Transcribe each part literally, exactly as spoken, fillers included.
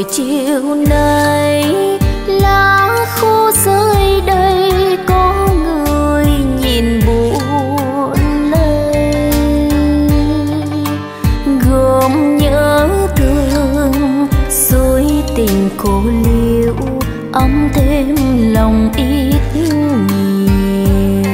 rồi chiều nay lá khô rơi đây, có người nhìn buồn lây, gom nhớ thương dối tình cô liễu, ấm thêm lòng ít nhiều.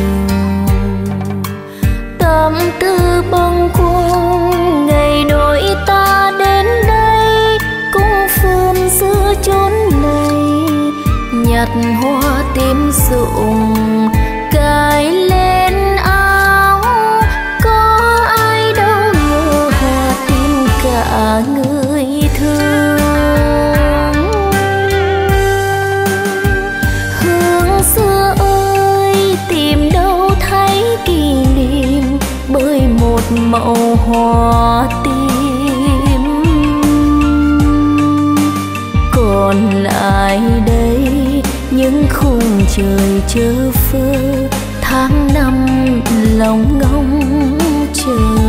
Tâm tư bâng khuâng ngày đôi ta đến đây, cũng phương giữa chốn này nhặt hoa tím rụng cài lên áo. Có ai đâu ngờ hoa tím cả người thương. Hương xưa ơi tìm đâu thấy kỷ niệm, bởi một màu hoa tím. Còn lại đây những khung trời chơ phơ, tháng năm lòng ngóng chờ.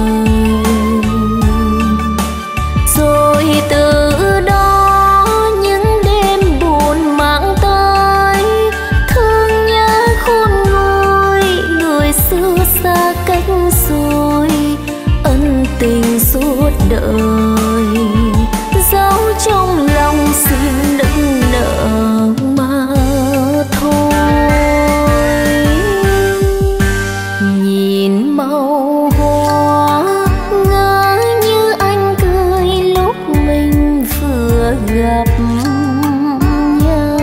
Rồi từ đó những đêm buồn mang tới, thương nhớ khôn nguôi người xưa xa cách rồi, ân tình suốt đời dấu trong lòng xin đừng nợ mà thôi. Nhìn màu hoa ngỡ như anh cười lúc mình vừa gặp nhau.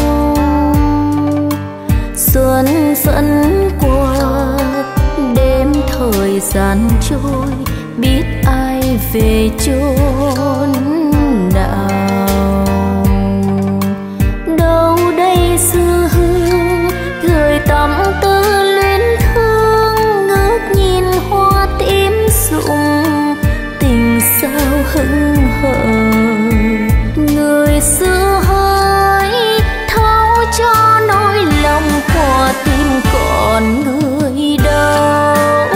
Xuân vẫn qua đêm thời gian trôi, biết ai về chốn nào. Đâu đây xưa hương gửi tâm tư luyến thương, ngước nhìn hoa tím rụng tình sao hững hờ. Người xưa hỡi thấu cho nỗi lòng, hoa tim còn người đâu.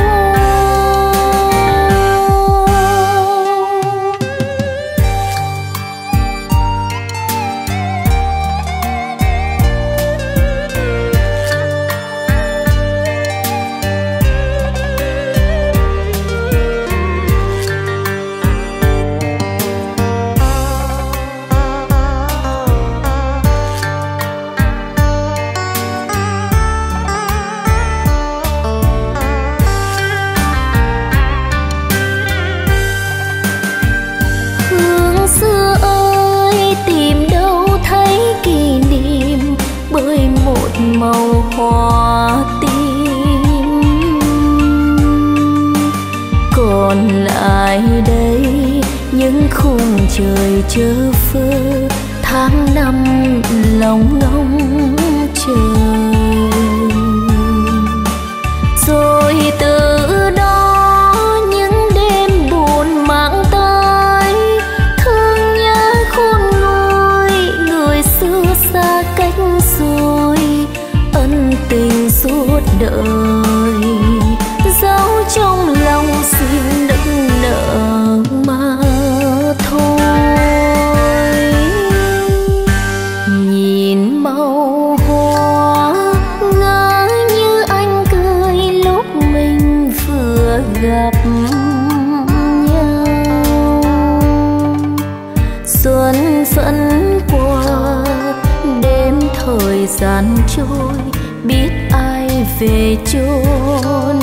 Màu hoa tím. Còn lại đây những khung trời chơ phơ, tháng năm lòng ngóng chờ. Rồi từ đó những đêm buồn mang tới, thương nhớ khôn nguôi người xưa xa cách rồi, ân tình suốt đời dấu trong lòng xin đừng nợ mà thôi. Nhìn màu hoa ngỡ như anh cười lúc mình vừa gặp nhau. Xuân vẫn qua đêm thời gian trôi, biết ai về chốn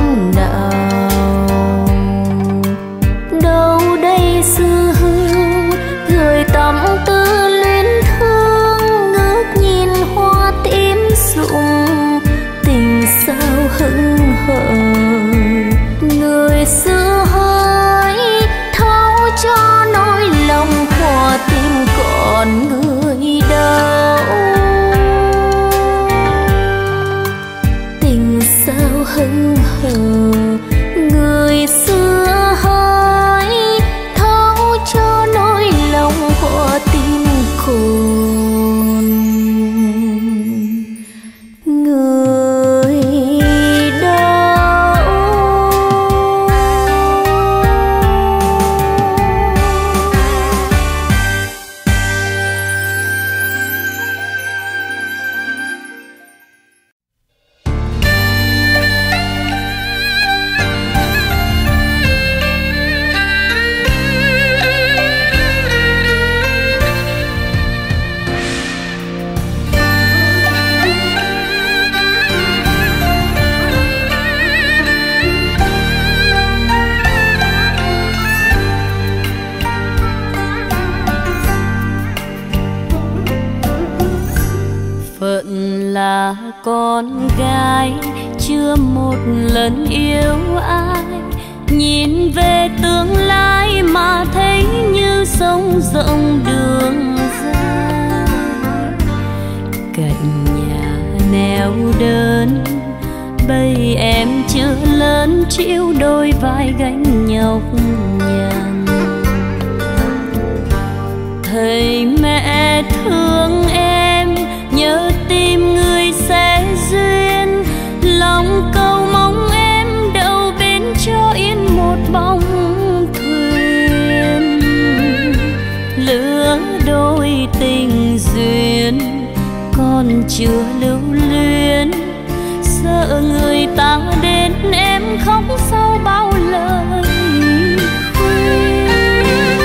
nào. Đâu đây xưa hương gửi tâm tư luyến thương, ngước nhìn hoa tím rụng tình sao hững hờ. Người xưa hỡi thấu cho nỗi lòng, hoa tim còn người đâu. Hững hờ người xưa hỡi thấu cho nỗi lòng, hoa tim còn người đâu. con gái chưa một lần yêu ai, nhìn về tương lai mà thấy như sông rộng đường dài. Cạnh nhà neo đơn bây em chưa lớn chịu đôi vai gánh nhọc nhằn. Thầy mẹ thương em nhớ tìm người sẽ duyên, lòng cầu mong em đậu bên cho yên một bóng thuyền. Lứa đôi tình duyên còn chưa lưu luyến, sợ người ta đến em khóc sau bao lời khuyên.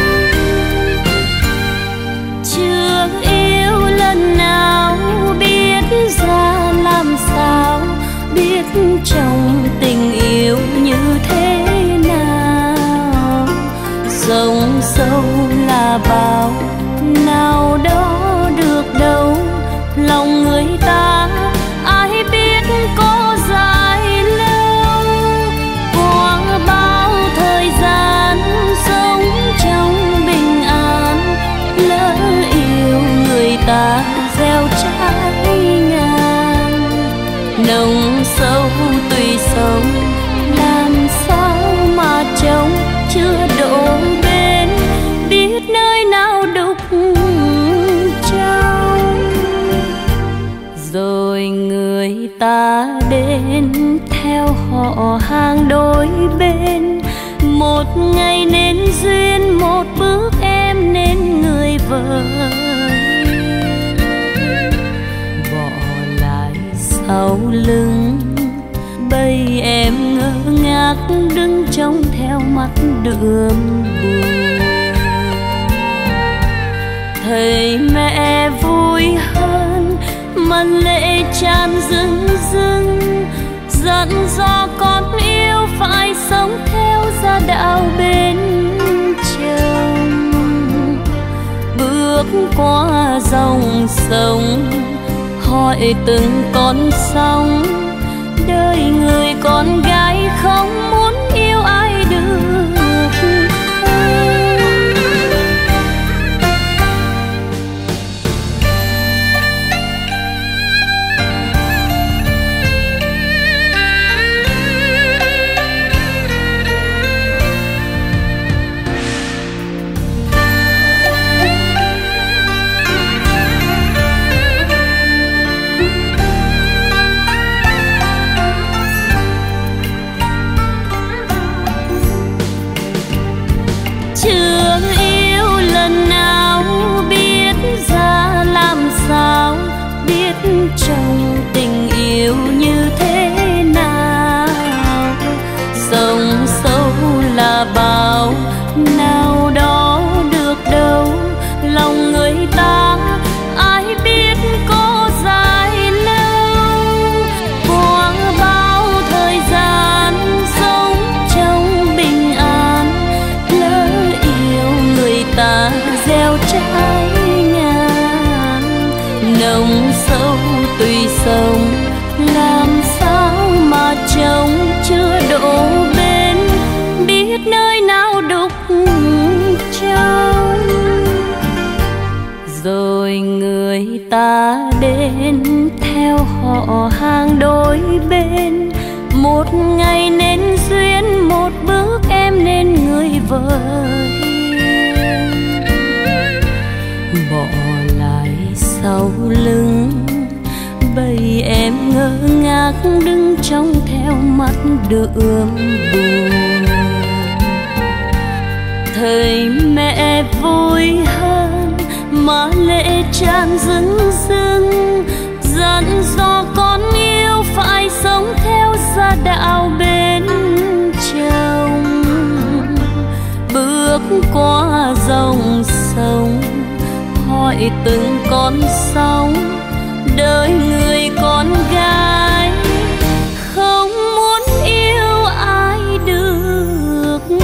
Chưa yêu lần nào biết ra làm sao, biết trong tình yêu như thế nào. Dòng sâu là bao nào đó được đâu, lòng người ta ai biết có dài lâu. Qua bao thời gian sống trong bình an, lỡ yêu người ta gieo trái ngang. Nồng sâu tùy sông làm sao mà trông chưa đổ bên, biết nơi nào đục trong. Rồi người ta đến theo họ hàng đôi bên, một ngày nên duyên, một bước em nên người vợ. Bỏ lại sau lưng bây em ngơ ngác đứng trông theo mắt đượm buồn. Thầy mẹ vui hơn mà lệ tràn rưng rưng, dặn dò con yêu phải sống theo gia đạo bên chồng. Bước qua dòng sông hỏi từng con sóng, đời người con gái không muốn yêu ai được. Chưa yêu lần nào biết ra làm sao, biết trong tình yêu như thế nào. Sông sâu là bao nào đó được đâu, lòng người ta ai biết có dài lâu. Qua bao thời gian sống trong bình an, lỡ yêu người ta gieo trái ngang. Nồng sâu tùy sông làm sao mà trông chưa đổ bên, biết nơi nào đục trong. Rồi người ta đến theo họ hàng đôi bên, một ngày nên duyên, một bước em nên người vợ hiền. Bỏ lại sau lưng bây em ngơ ngác đứng trông theo mắt đượm buồn. Thầy mẹ vui hơn mà lệ tràn rưng rưng, dặn dò con yêu phải sống theo gia đạo bên chồng. Bước qua dòng sông hỏi từng con sóng, đời người con gái không muốn yêu ai được không.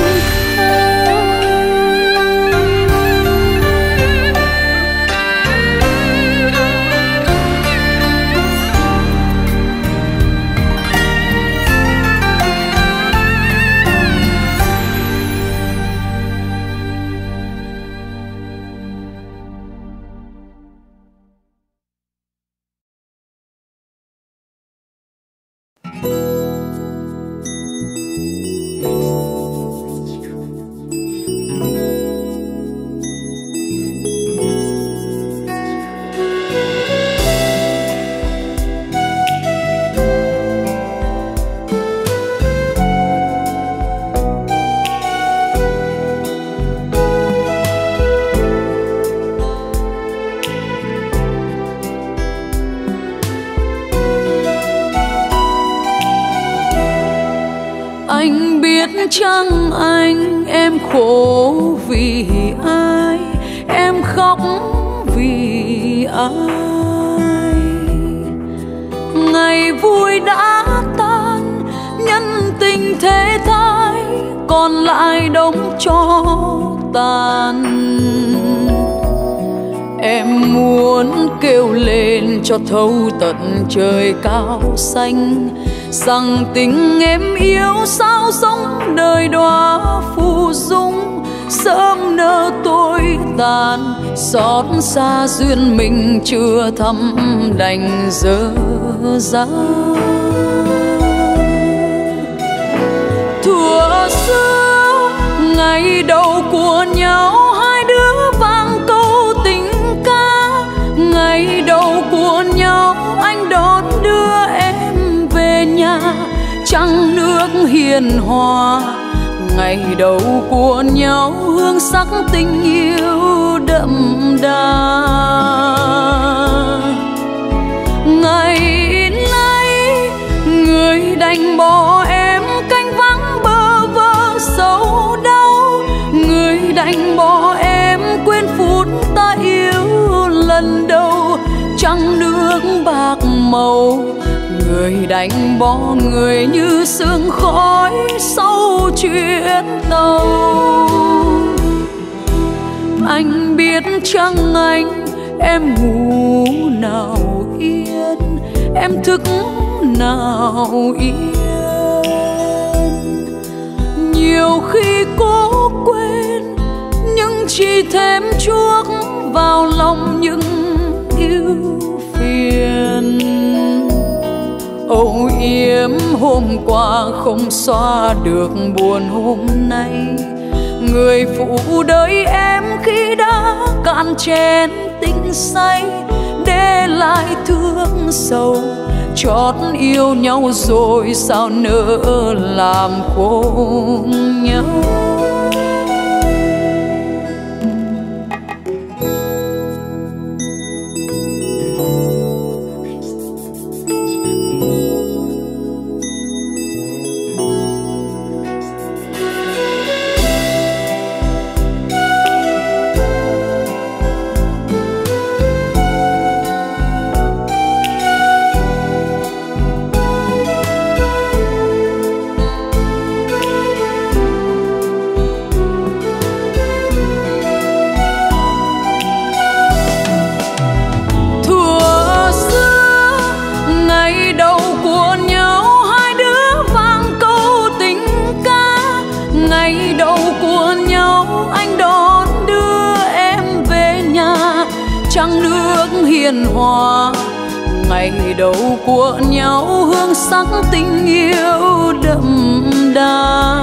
chăng anh, em khổ vì ai, em khóc vì ai. Ngày vui đã tan, nhân tình thế thái, còn lại đống tro tàn. Em muốn kêu lên cho thấu tận trời cao xanh, rằng tình em yêu sao sống đời đóa phù dung, sớm nỡ tôi tàn, xót xa duyên mình chưa thăm đành dở dang. Thuở xưa ngày đầu của nhau, hai đứa vang câu tình ca. Ngày đầu của nhau anh đón đưa em về nhà, trăng nước hiền hòa. Ngày đầu của nhau hương sắc tình yêu đậm đà. Ngày nay người đành bỏ em canh vắng bơ vơ sầu đau. Người đành bỏ em quên phút ta yêu lần đầu, trăng nước bạc màu. Người đành bỏ người như sương khói sau chuyến tàu. Anh biết chăng anh, em ngủ nào yên, em thức nào yên. Nhiều khi cố quên, nhưng chỉ thêm chuốc vào lòng những ưu phiền. Âu yếm hôm qua không xóa được buồn hôm nay. Người phụ đời em khi đã cạn chén tình say, để lại thương sầu. Chót yêu nhau rồi sao nỡ làm khổ nhau. Hòa ngày đầu của nhau hương sắc tình yêu đậm đà.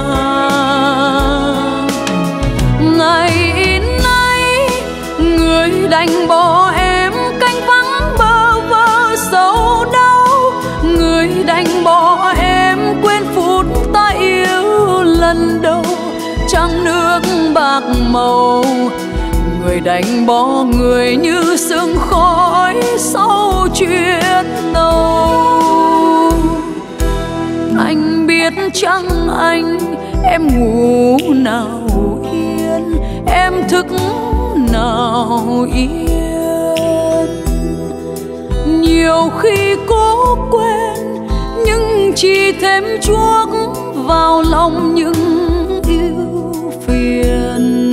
Ngày nay người đành bỏ em canh vắng bơ vơ sầu đau. Người đành bỏ em quên phút ta yêu lần đầu, trăng nước bạc màu. Người đành bỏ người như sương khói sau chuyến tàu. Anh biết chăng anh, em ngủ nào yên, em thức nào yên. Nhiều khi cố quên, nhưng chỉ thêm chuốc vào lòng những ưu phiền.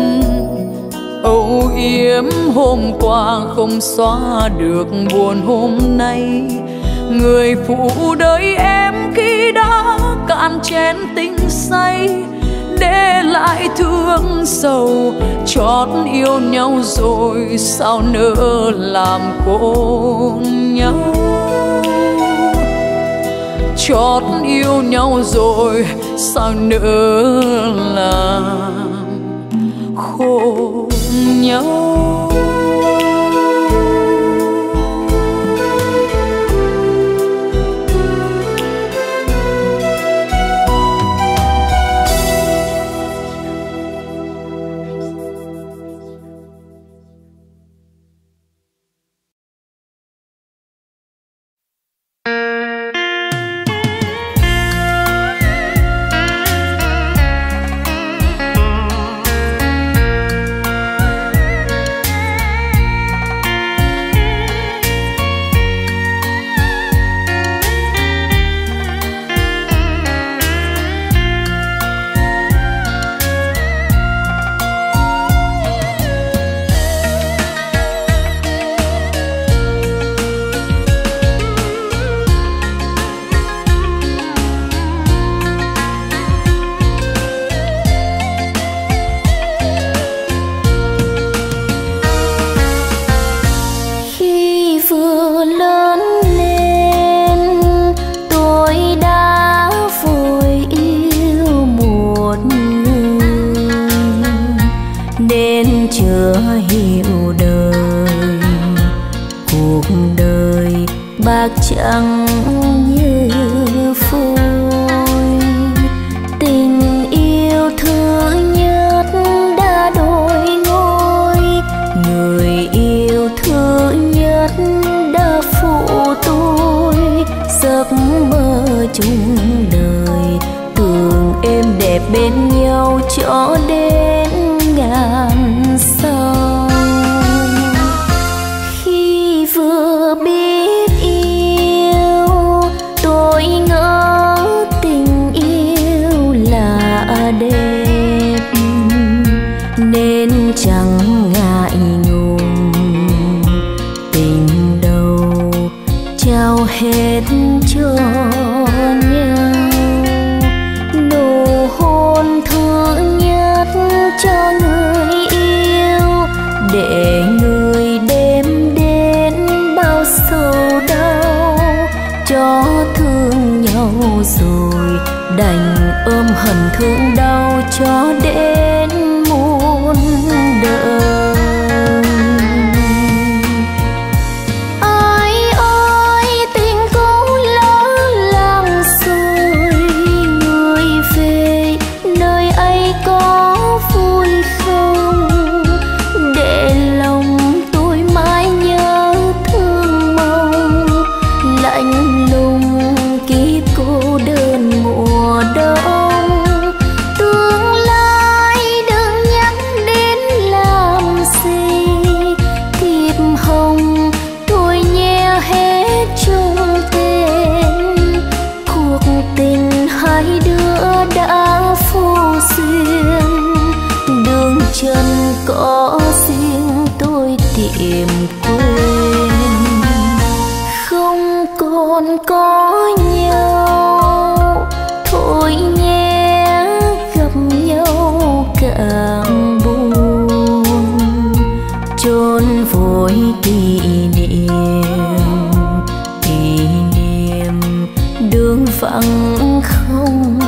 Âu yếm hôm qua không xóa được buồn hôm nay. Người phụ đời em khi đã cạn chén tình say, để lại thương sầu. Chót yêu nhau rồi sao nỡ làm khổ nhau. Chót yêu nhau rồi sao nỡ làm khổ nhau. đến chưa hiểu đời. Cuộc đời bạc trắng như phôi, tình yêu thứ nhất đã đổi ngôi, người yêu thứ nhất đã phụ tôi. Giấc mơ chung đời tưởng êm đẹp bên nhau cho đến ngàn sau. Khi vừa biết yêu tôi ngỡ tình yêu là đẹp, nên chẳng ngại ngùng tình đầu trao hết cho nhau. Nụ hôn thứ nhất cho người yêu, để người đem đến bao sầu đau. Cho thương nhau rồi đành ôm hận thương đau cho đến muôn đời. Ai ơi tình cũ lỡ làng rồi, người về nơi ấy có vui không? Để lòng tôi mãi nhớ thương mong, lạnh lùng kiếp cô đơn mùa đông. Tương lai đừng nhắc đến làm gì, thiệp hồng tôi nhé hết trong tên. Cuộc tình hai đứa đã vô duyên, đường chân có riêng tôi tìm quên. Không còn có nhau thôi nhé, gặp nhau càng buồn. Chôn vội kỷ niệm, kỷ niệm đường vắng không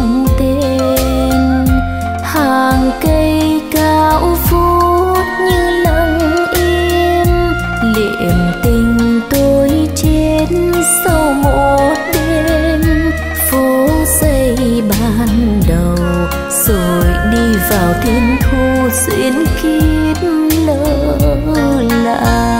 tên. Hàng cây cao vút như lặng im, liệm tình tôi chết sau một đêm. Phố giây ban đầu rồi đi vào thiên thu, duyên kiếp lỡ làng.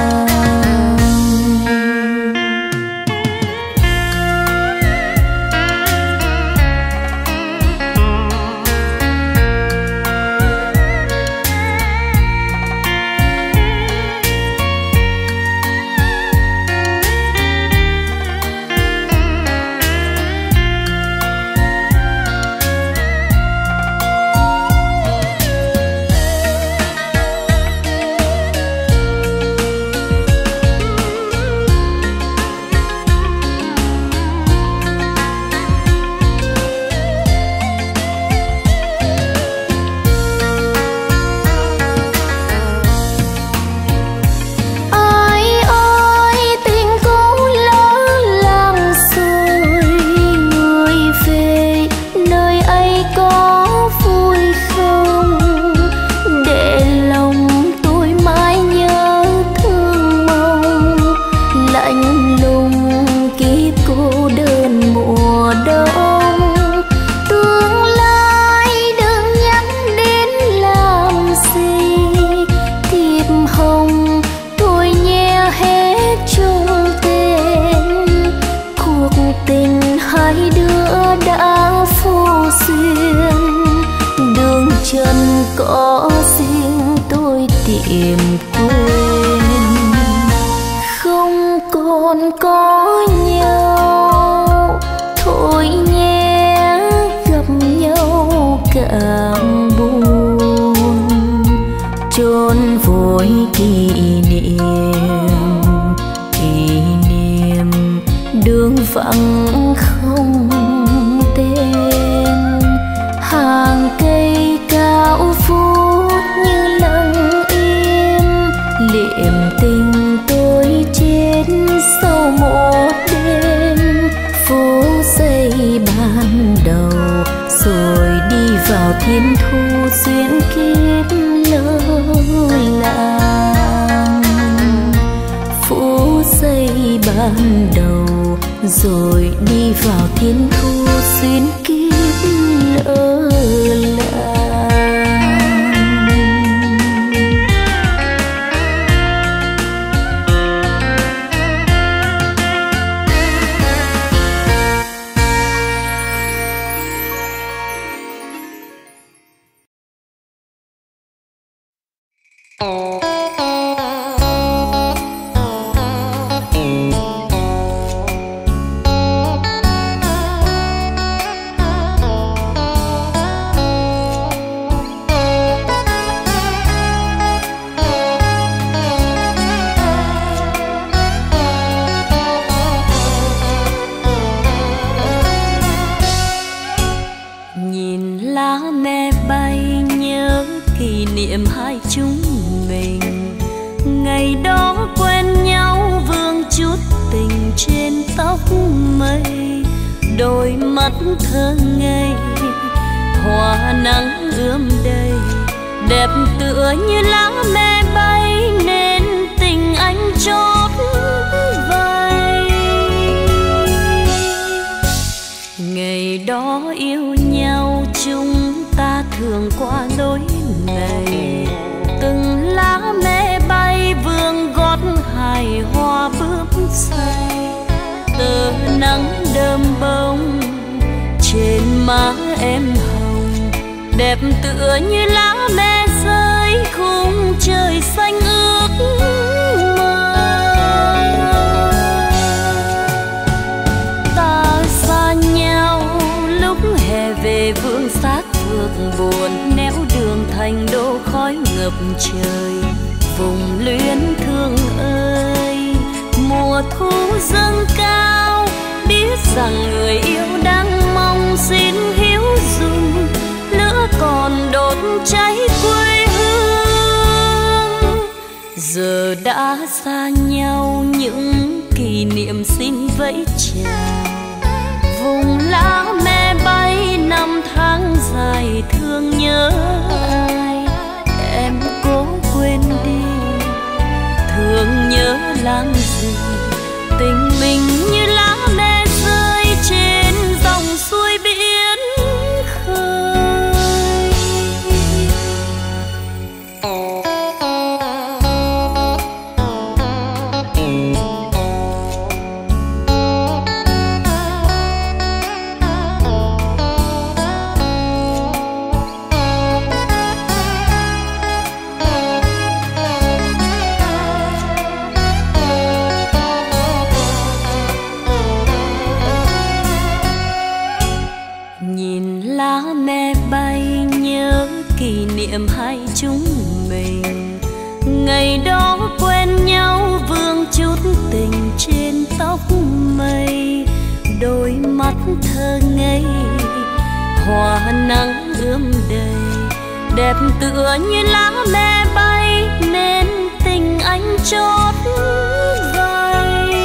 Chân có riêng tôi tìm quên. Không còn có nhau thôi nhé, gặp nhau càng buồn. Chôn vội kỷ niệm, kỷ niệm đường vắng không tên. Hàng cây cao vút như lặng im, liệm tình tôi chết sau một đêm. Phố giây ban đầu rồi đi vào thiên thu, duyên kiếp làng. Phố xây ban đầu rồi đi vào thiên thu xuyên kiếp lỡ làng. Thơ ngây hoa nắng ươm đầy đẹp tựa như lá me bay nên tình anh chót vây. Ngày đó yêu nhau chúng ta thường qua lối này, từng lá me bay vương gót hài hoa bướm say, tờ nắng đơm bông trên má em hồng đẹp tựa như lá me rơi khung trời xanh ước mơ. Ta xa nhau lúc hè về vương xác phượng buồn, néo đường thành đô khói ngập trời. Vùng luyến thương ơi mùa thu dâng cao, biết rằng người yêu đang mong xin hiếu dùng, lửa còn đốt cháy quê hương. Giờ đã xa nhau những kỷ niệm xin vẫy chào, vùng lá me bay năm tháng dài thương nhớ ai. Em cố quên đi thương nhớ làm gì, tình mình như lá me rơi trên dòng suối biển khơi. Hai chúng mình ngày đó quen nhau vương chút tình trên tóc mây, đôi mắt thơ ngây hoa nắng ươm đầy đẹp tựa như lá me bay nên tình anh chót vây.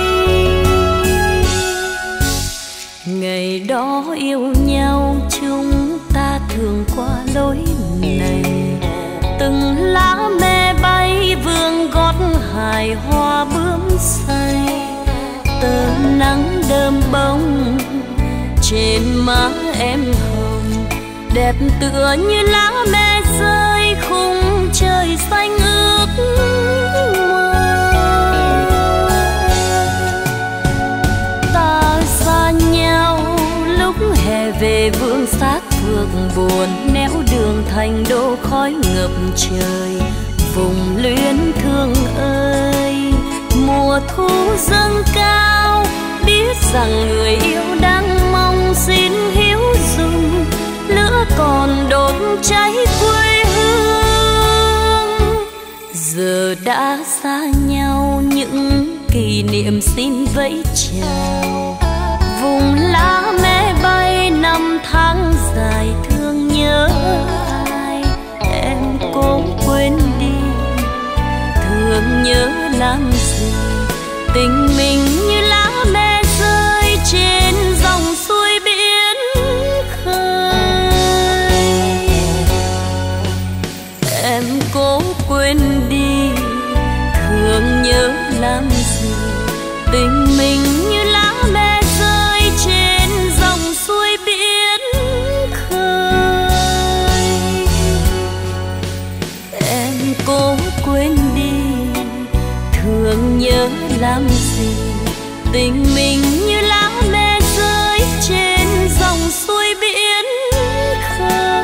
Ngày đó yêu nhau chúng ta thường qua lối này, từng lá me bay vương gót hài hoa bướm say, tờ nắng đơm bông trên má em hồng đẹp tựa như lá me rơi khung trời xanh ước mơ. Ta xa nhau lúc hè về vương xác phượng buồn, néo đường thành đô khói ngập trời. Vùng luyến thương ơi mùa thu dâng cao, biết rằng người yêu đang mong xin hiếu dùng, lửa còn đốt cháy quê hương. Giờ đã xa nhau những kỷ niệm xin vẫy chào, vùng lá me bay năm tháng dài thương nhớ ai. Em cố quên đi thương nhớ làm gì, tình mình như lá me rơi trên dòng suối biển khơi. Em cố quên đi, thương nhớ làm gì. Tình mình như lá me rơi trên dòng suối biển khơi. Em cố quên đi, thương nhớ làm gì. Tình mình như lá me rơi trên dòng suối biển khơi.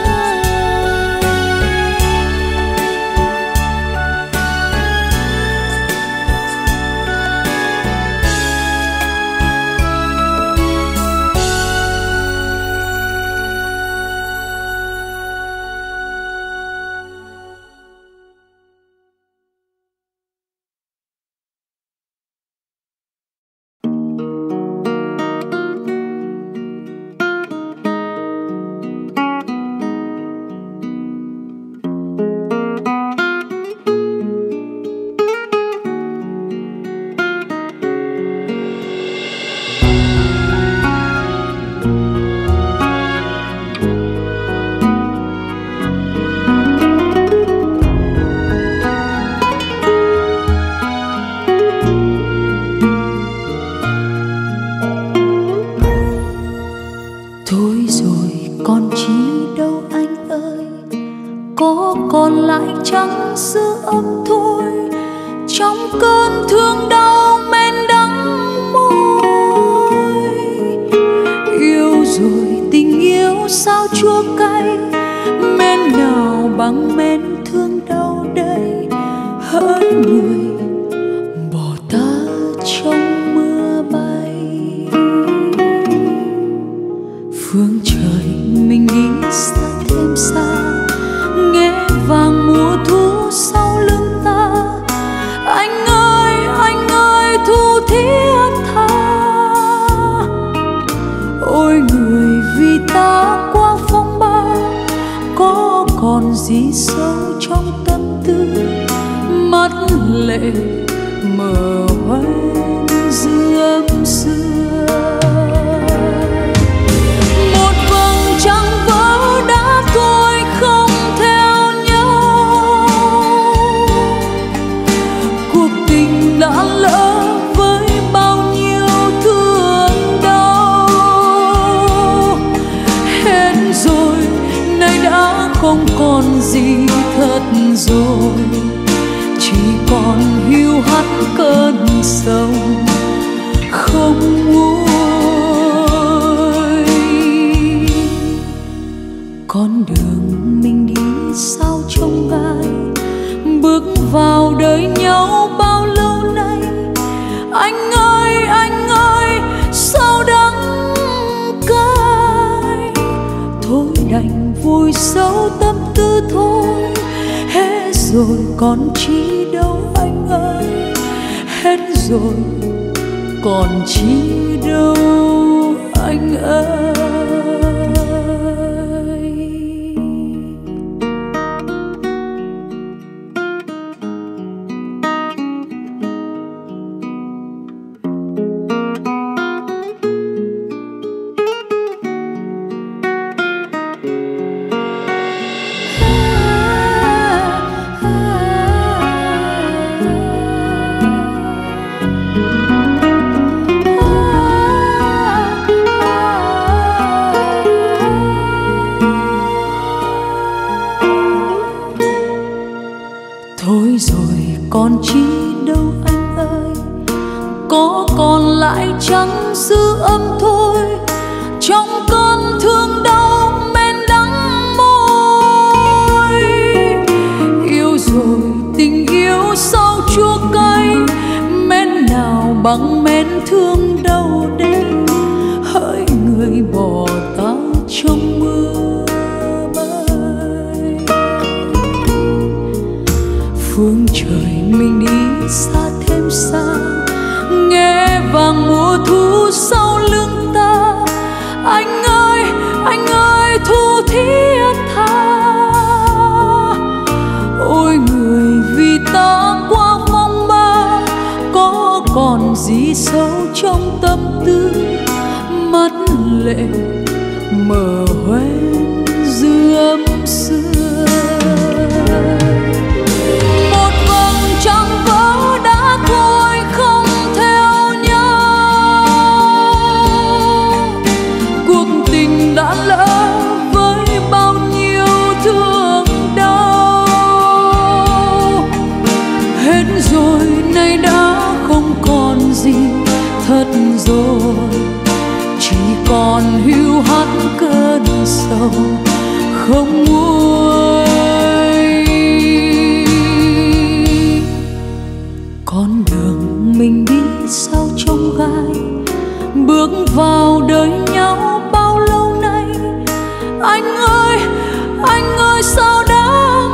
Mờ hoen dư âm xưa. thất rồi, chỉ còn hiu hắt cơn sầu không nguôi. Con đường mình đi sao trông gai, bước vào đời nhau bao lâu nay. Anh ơi, anh ơi sao đáng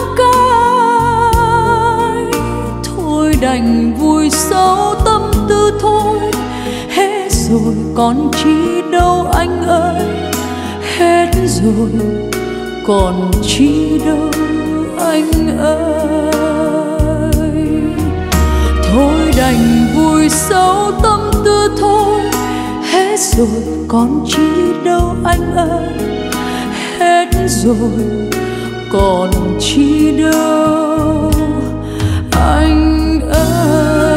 cay. Thôi đành vùi sâu tâm tư thôi, hết rồi còn chi đâu anh ơi. Hết rồi còn chi đâu anh ơi. Thôi đành vùi sâu tâm tư thôi, hết rồi còn chi đâu anh ơi. Hết rồi còn chi đâu anh ơi.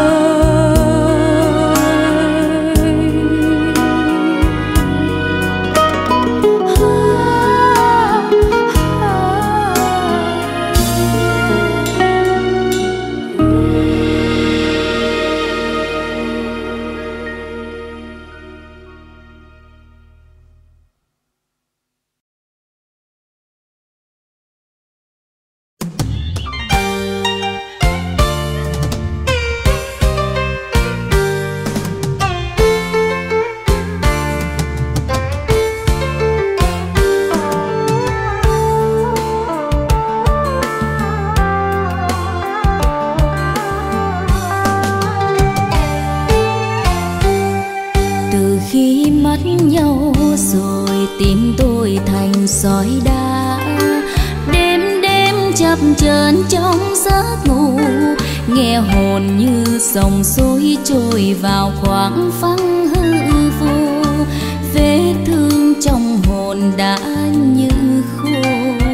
Sỏi đá đêm đêm chập chờn trong giấc ngủ, nghe hồn như dòng suối trôi vào khoảng phăng hư vô. Vết thương trong hồn đã như khô.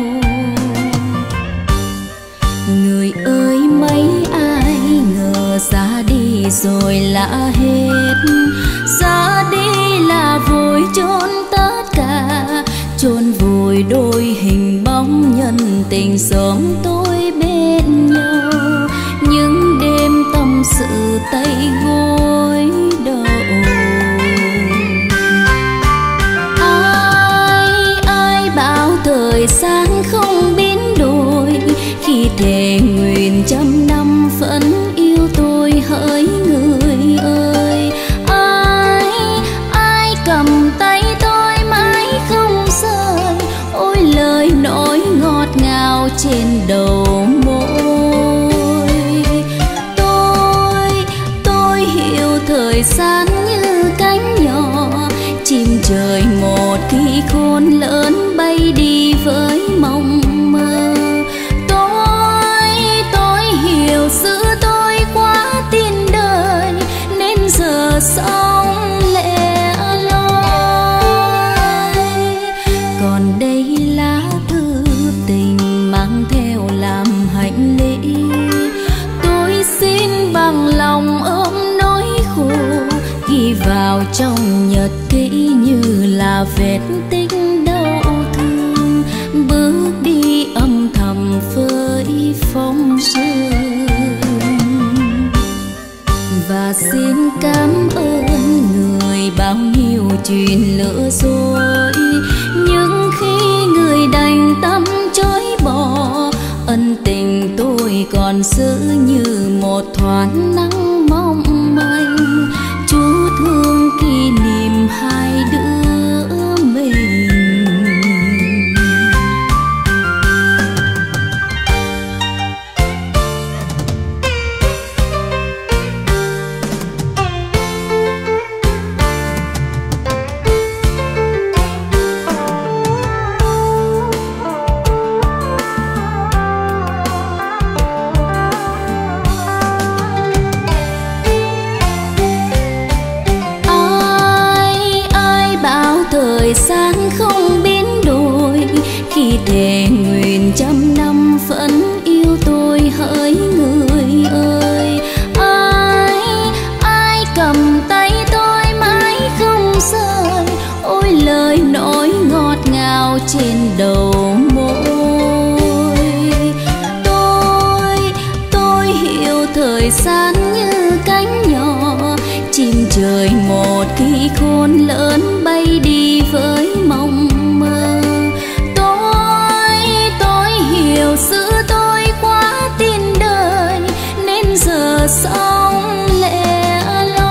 Người ơi mấy ai ngờ ra đi rồi là hết, ra đi là vội chôn tất cả, chôn vùi đôi hình bóng nhân tình sớm tối bên nhau. Những đêm tâm sự tay gối đầu, ai ai bảo thời gian không biến đổi, khi thề nguyện trăm năm vẫn yêu tôi hỡi người ơi. Ai ai cầm tay tôi mãi không rời, ôi lời nỗi ngọt ngào trên đầu môi. Tôi tôi hiểu thời gian như cánh nhỏ, chim trời một khi khôn lớn bay đi với mộng mơ. Tôi tôi hiểu giữ tôi quá tin đời, nên giờ sống lẻ loi. Còn đây lá thư tình mang theo làm hạnh lễ, tôi xin bằng lòng ôm nỗi khổ, ghi vào trong nhật ký như là vết tích đau thương, bước đi âm thầm với phong sương. Và xin cảm ơn người bao nhiêu chuyện lừa dối, nhưng khi người đành tâm chối bỏ, ân tình tôi còn giữ như một thoáng nắng mong manh, chút hương kỷ niệm hai đứa mình. Thời gian không biến đổi, khi thề nguyện trăm năm vẫn yêu tôi hỡi người ơi. Ai ai cầm tay tôi mãi không rời, ôi lời nỗi ngọt ngào trên đầu môi. Tôi tôi hiểu thời gian như cánh nhỏ, chim trời khi khôn lớn bay đi với mộng mơ. Tôi, tôi hiểu sự tôi quá tin đời nên giờ sống lẻ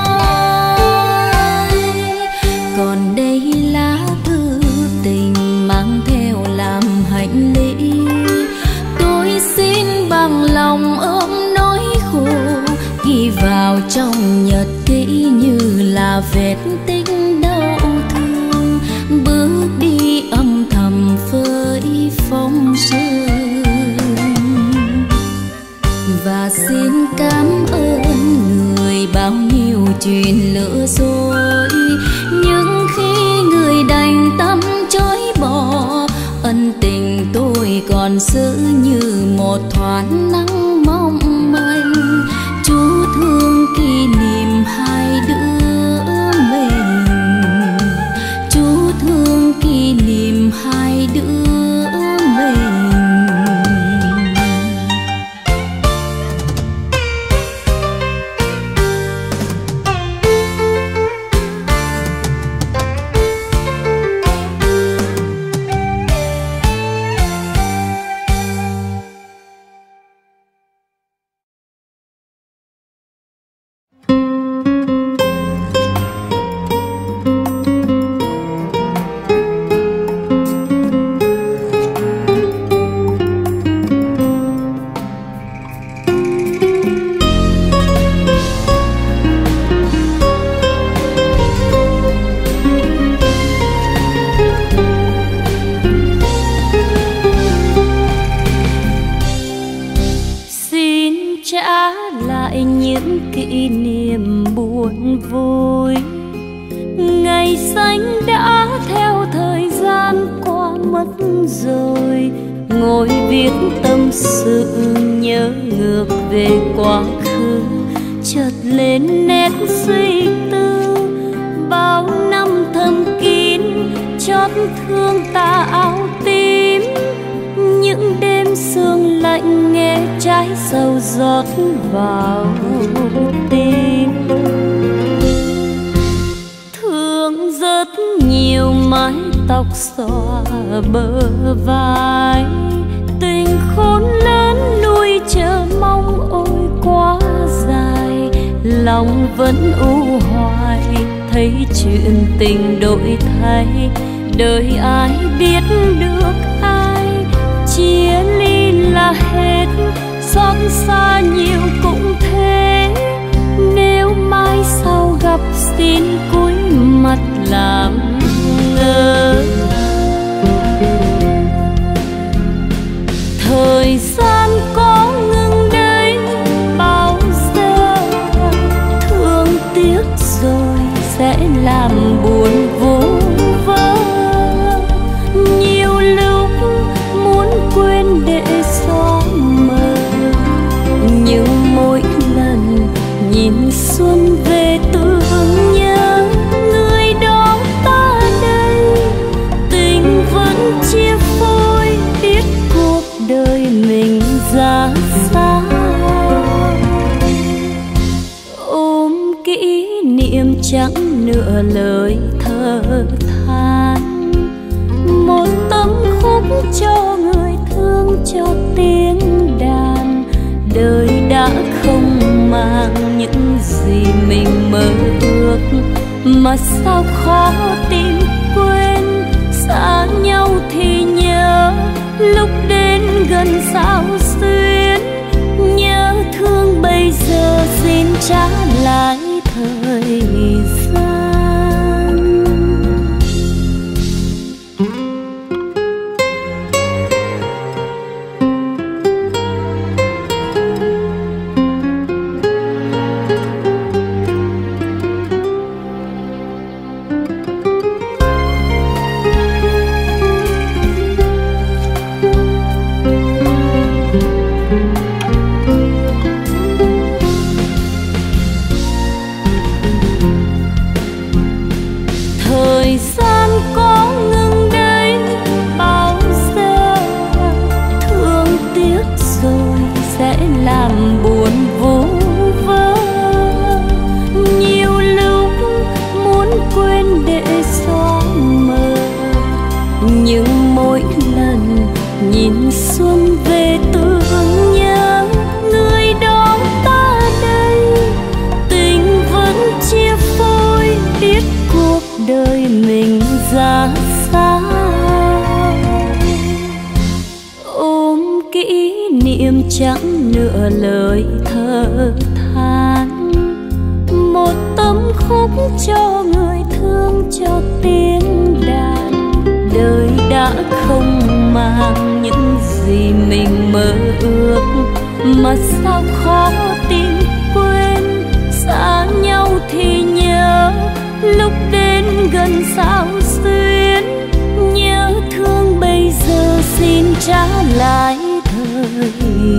loi. Còn đây lá thư tình mang theo làm hạnh lễ, tôi xin bằng lòng ôm nỗi khổ ghi vào trong nhật ký như là vết tích đau thương, bước đi âm thầm với phong sương. Và xin cảm ơn người bao nhiêu chuyện lỡ dối, nhưng khi người đành tâm chối bỏ, ân tình tôi còn giữ như một thoáng nắng mong manh. Chú thương kỷ niệm hai đứa mình, chú thương kỷ niệm hai đứa mình. Kỷ niệm buồn vui ngày xanh đã theo thời gian qua mất rồi, ngồi viết tâm sự nhớ ngược về quá khứ, chợt lên nét suy tư bao năm thầm kín chót thương ta áo tím. Những đêm sương lạnh nghe trái sầu rót vào tim, thương rất nhiều mái tóc xõa bờ vai, tình khôn lớn nuôi chờ mong ôi quá dài, lòng vẫn u hoài thấy chuyện tình đổi thay, đời ai biết được ai chia ly là hết, xót xa nhiều cũng thế. Nếu mai sau gặp xin cúi mặt làm ngơ. Thời gian có ngừng đây bao giờ, thương tiếc rồi sẽ làm buồn vô vơ. Nhiều lúc muốn quên để xóa mờ, nhưng mỗi lần nhìn xuân về tưởng nhớ người đó ta đây, tình vẫn chia phôi biết cuộc đời mình ra sao. Ôm kỷ niệm chẳng nửa lời thở than, một tấm khúc cho người thương cho tiếng đàn. Đời đã không mang những gì mình mơ ước, mà sao khó tìm quên. Xa nhau thì nhớ, lúc đến gần sao xuyến. Nhớ thương bây giờ xin trả lại thời gian. nửa lời thở than, một tấm khúc cho người thương cho tiếng đàn. Đời đã không mang những gì mình mơ ước, mà sao khó tìm quên. Xa nhau thì nhớ, lúc đến gần sao xuyến. Nhớ thương bây giờ xin trả lại thời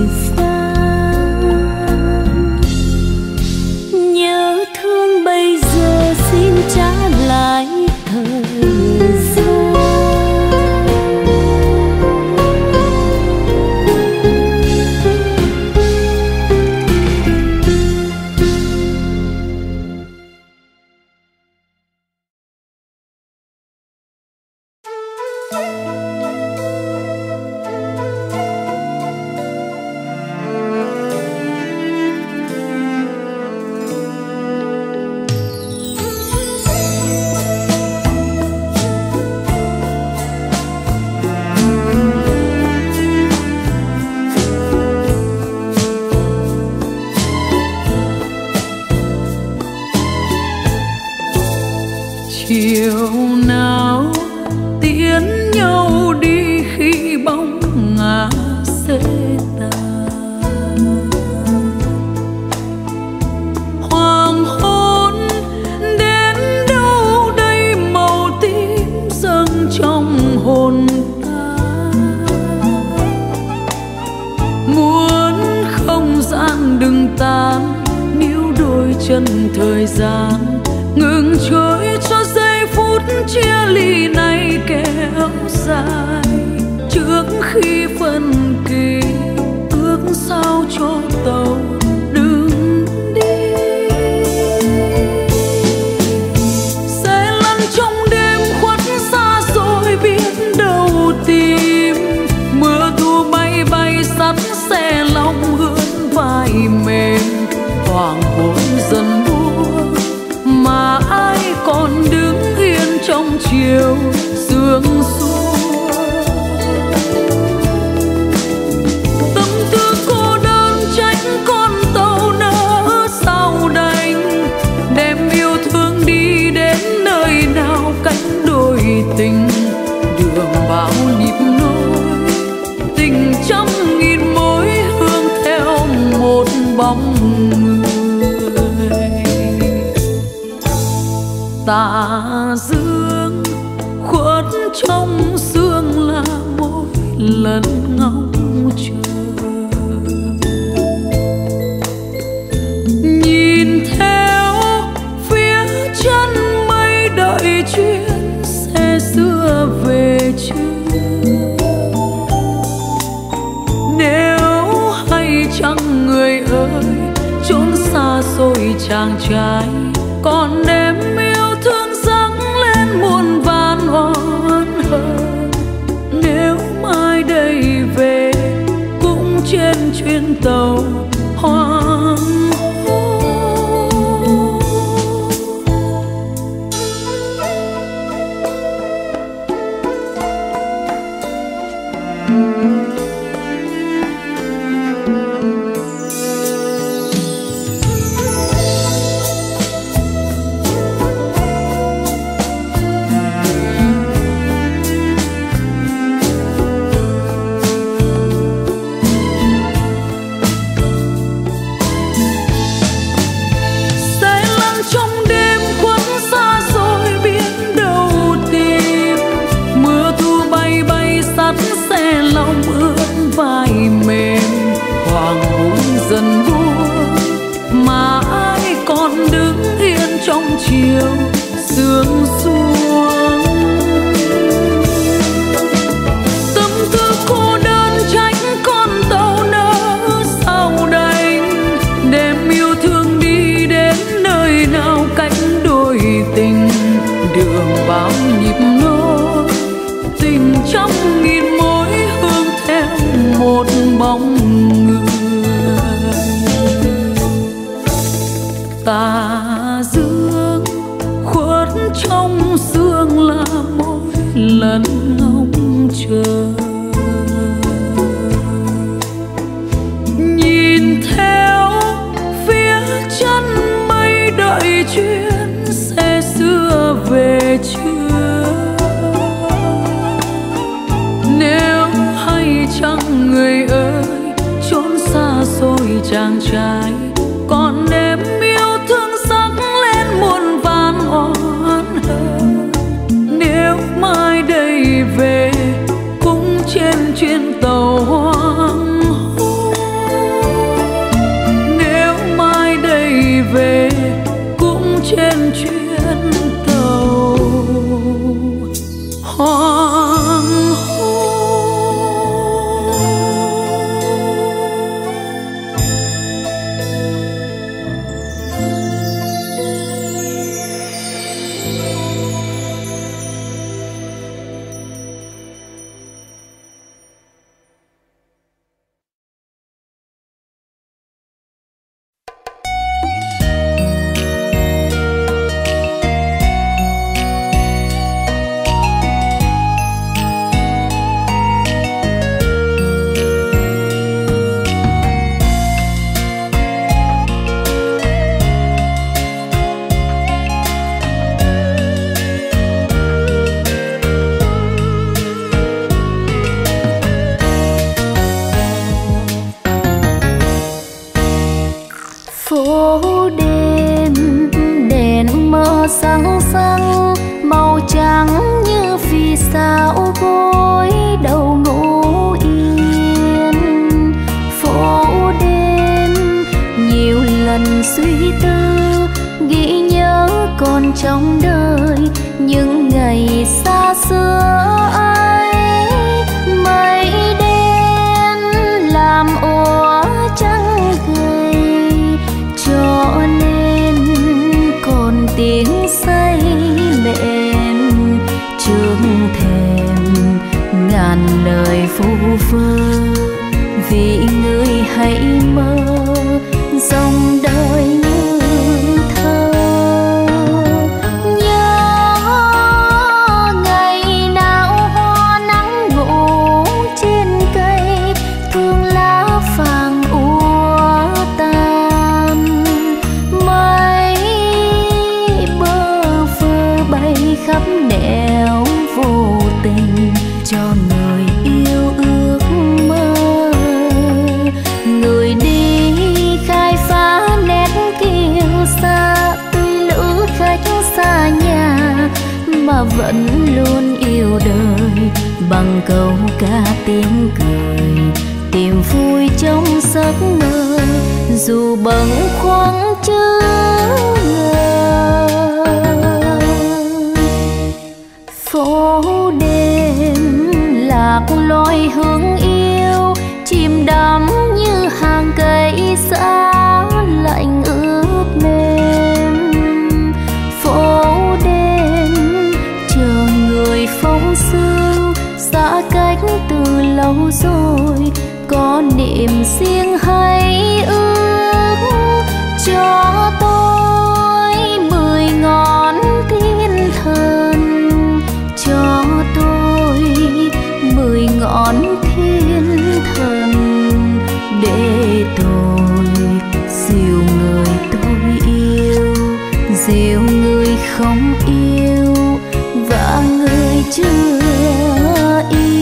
gian. Nhớ thương bây giờ xin trả lại thời gian. Chiều nào tiễn nhau đi khi bóng ngả xế tàn. Hoàng hôn đến đâu đây, màu tím dâng trong hồn ta. Muốn không gian đừng tan, níu đôi chân thời gian ngừng trôi cho giây phút chia ly này kéo dài. Trước khi phân kỳ ước sao cho tàu đừng đi, sẽ lăn trong đêm khuất xa rồi biết đâu tìm. Mưa thu bay bay sắt xe lòng hương vai mềm, hoàng hôn dần buông mà ai còn đứng yên trong chiều sương xuống. Tâm tư cô đơn trách con tàu nỡ sao đành, đem yêu thương đi đến nơi nào cánh đôi tình. Đường bao nhịp nối, tình trăm nghìn mối hương theo một bóng người. Tà dương khuất trong sương là mỗi lần ngóng chờ. Nhìn theo phía chân mây đợi chuyến xe xưa về chưa. Nếu hay chăng người ơi, chốn xa xôi chàng trai còn đêm yêu thương dâng lên muôn vàn oán hờn. Nếu mai đây về cũng trên chuyến tàu hoàng hôn. Vai mềm hoàng hôn dần buông mà ai còn đứng yên trong chiều sương xuống. Tâm tư cô đơn trách con tàu nỡ sao đành, đem yêu thương đi đến nơi nào cánh đôi tình. Đường bao nhịp nối, tình trăm nghìn mối hương theo một bóng người. Tà dương khuất trong chàng trai, còn đêm yêu thương sắc lên muôn vàn oán hờn. Nếu mai đây về cũng trên chuyến tàu hoang hôn, nếu mai đây về cũng trên chuyến tàu hoang hôn. Sáng sáng màu trắng như vì sao gối đầu ngủ yên. Phố đêm nhiều lần suy tư ghi nhớ còn trong đời những ngày xa xưa ấy. Mây đen làm úa trắng gầy cho nên còn tiếng say mệt trường thềm ngàn lời vu vơ. Vì người hãy mơ dòng đời như thơ. Nhớ ngày nào hoa nắng ngủ trên cây, thương lá vàng úa tàn. Mây bơ vơ bay khắp nẻo vô tình cho người yêu ước mơ. Người đi khai phá nét kiêu sa, tuy lữ khách xa nhà mà vẫn luôn yêu đời. Bằng câu ca tiếng cười tìm vui trong giấc mơ, dù bâng khuâng chưa ngờ. Phố đêm lạc lối hướng yêu, chìm đắm như hàng cây giá lạnh ướt mềm. Phố đêm chờ người phong sương, xa cách từ lâu rồi, có niềm riêng hay ước cho tôi mười ngón thiên thần, cho tôi mười ngón thiên thần để tôi dìu người tôi yêu, dìu người không yêu và người chưa yêu.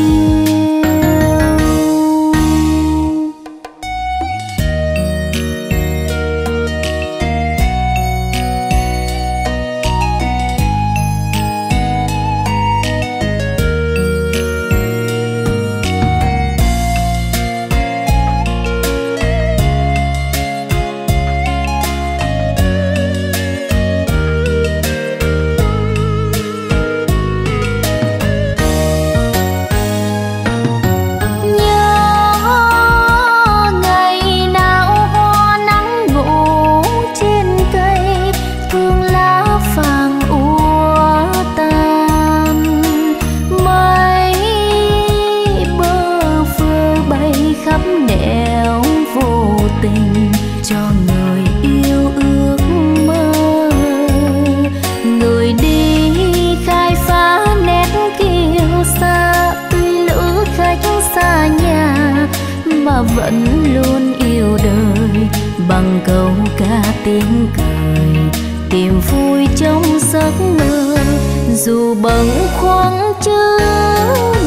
Vẫn luôn yêu đời bằng câu ca tiếng cười tìm vui trong giấc mơ, dù bâng khuâng chưa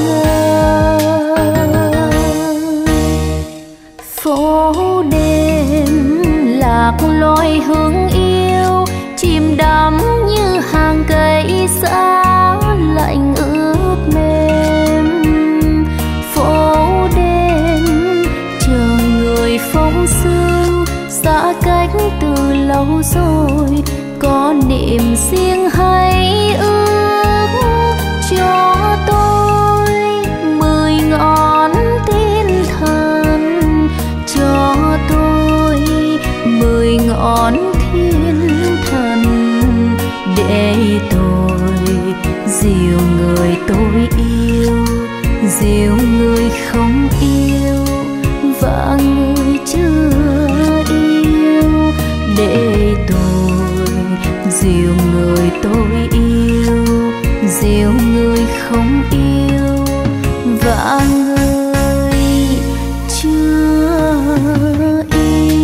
ngờ. Phố đêm lạc loài hương yêu, chìm đắm như hàng cây giá lạnh ướt mềm. Phố đêm chờ người phóng sương, xa cách từ lâu rồi, có niềm riêng hay ước cho tôi mười ngón thiên thần, cho tôi mười ngón thiên thần, để tôi dìu người tôi yêu, dìu người không yêu và người chưa yêu, để tôi dìu người tôi yêu, dìu người không yêu và người chưa yêu.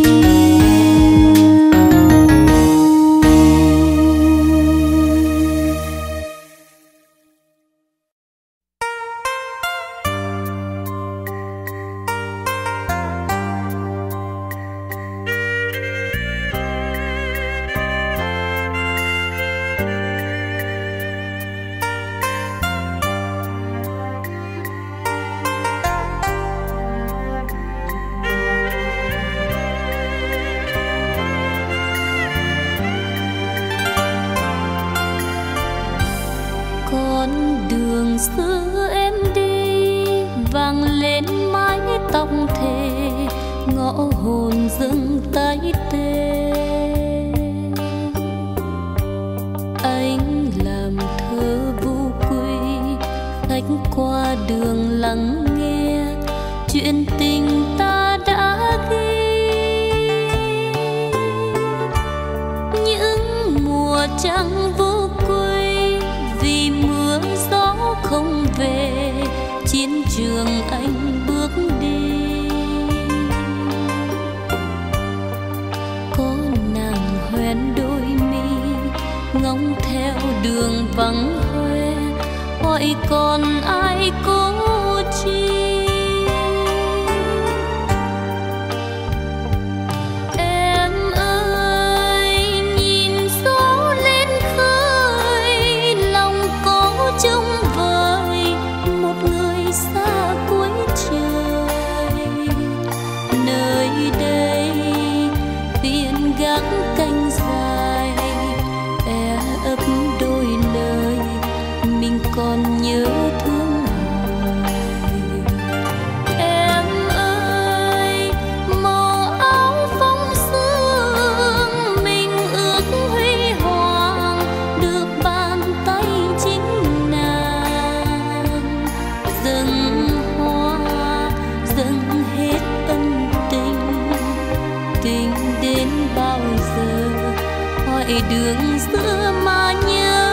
Đường xưa mà nhớ,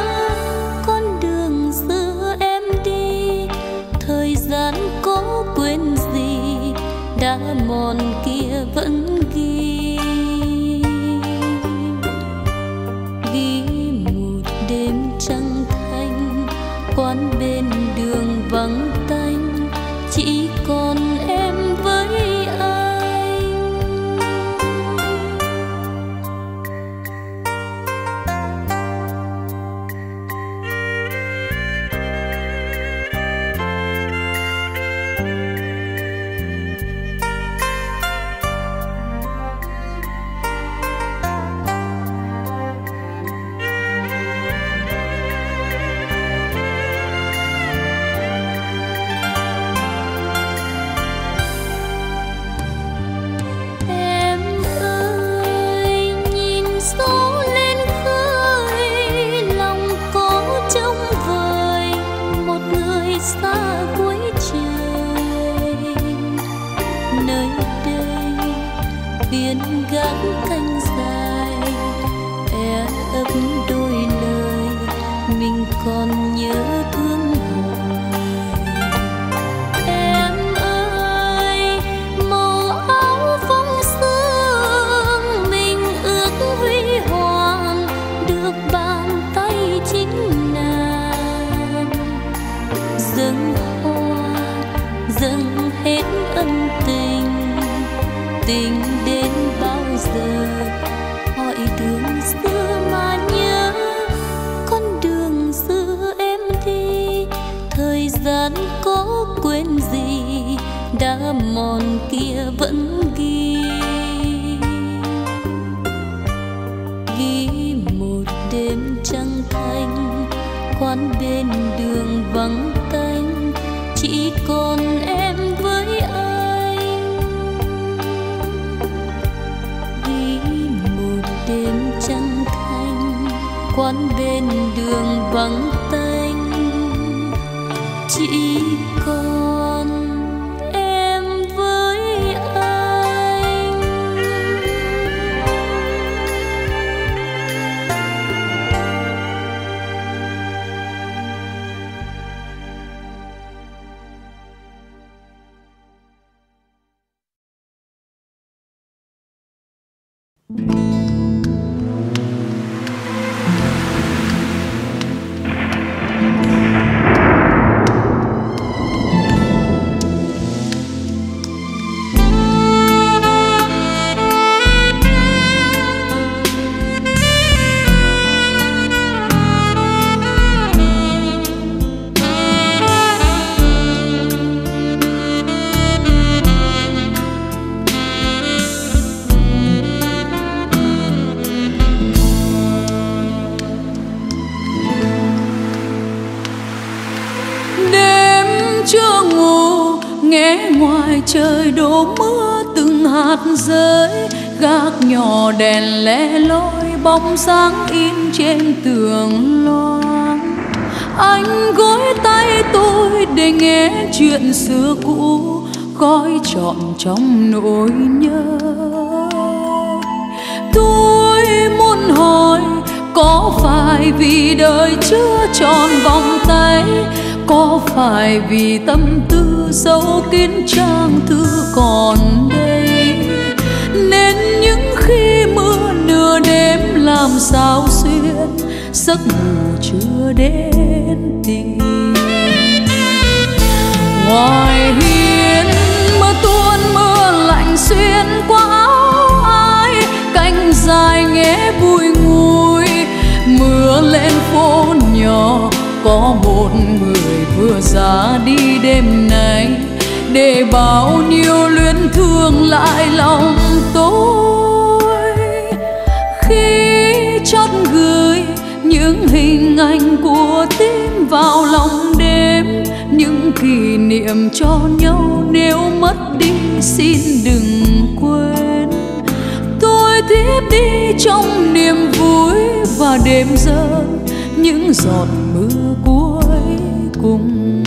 con đường xưa em đi, thời gian có quên gì, đã mòn kia vẫn ghi. Ghi một đêm trăng thanh, quán bên đường vắng tanh, chỉ còn em với còn nhớ thương hoài. Em ơi, màu áo phong sương mình ước huy hoàng, được bàn tay chính nàng dâng hoa, dâng hết ân tình. Tình đến bao giờ hoa mòn kia vẫn ghi ghi một đêm trăng thanh, quán bên đường vắng tanh, chỉ còn em với anh. Ghi một đêm trăng thanh, quán bên đường vắng tanh, chỉ còn em với anh. Nghe ngoài trời đổ mưa từng hạt rơi, gác nhỏ đèn lẻ loi, bóng sáng in trên tường loang. Anh gối tay tôi để nghe chuyện xưa cũ, gói trọn trong nỗi nhớ. Tôi muốn hỏi có phải vì đời chưa tròn vòng tay, có phải vì tâm tư dấu kín trang thư còn đây, nên những khi mưa nửa đêm làm sao xuyên giấc ngủ chưa đến tìm. Ngoài hiên mưa tuôn mưa lạnh xuyên qua áo ai, cánh dài nghe bùi ngùi. Mưa lên phố nhỏ có một người vừa ra đi đêm nay, để bao nhiêu luyến thương lại lòng tôi. Khi chót gửi những hình ảnh của tim vào lòng đêm, những kỷ niệm cho nhau nếu mất đi xin đừng quên. Tôi tiếp đi trong niềm vui và đêm rơi những giọt mưa cuối cùng.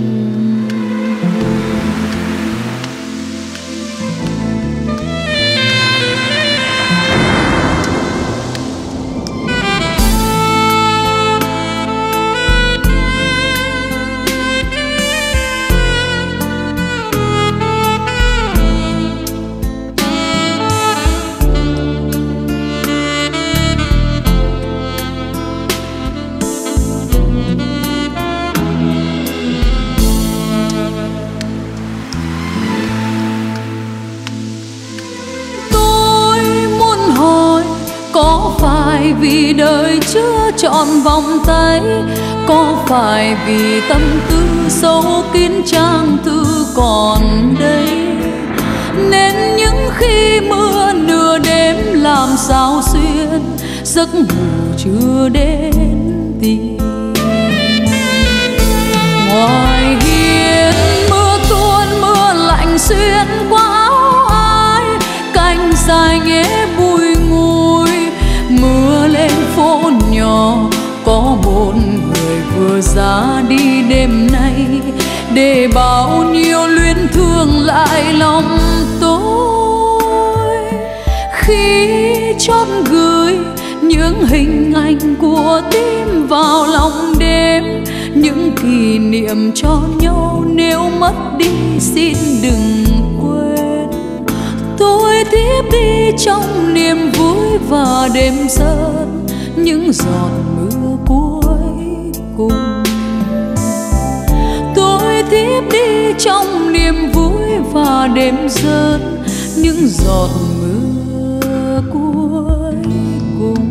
Vì đời chưa trọn vòng tay, có phải vì tâm tư sâu kín trang thư còn đây, nên những khi mưa nửa đêm làm sao xuyên giấc ngủ chưa đến tìm. Ngoài hiên mưa tuôn mưa lạnh xuyên qua áo ai, cánh dài nghe bùi ngùi. Mưa lên phố nhỏ có một người vừa ra đi đêm nay, để bao nhiêu luyến thương lại lòng tôi. Khi chót gửi những hình ảnh của tim vào lòng đêm, những kỷ niệm cho nhau nếu mất đi xin đừng quên. Tôi tiếp đi trong niềm vui và đêm rơi những giọt mưa cuối cùng. Tôi tiếp đi trong niềm vui và đêm rơi những giọt mưa cuối cùng.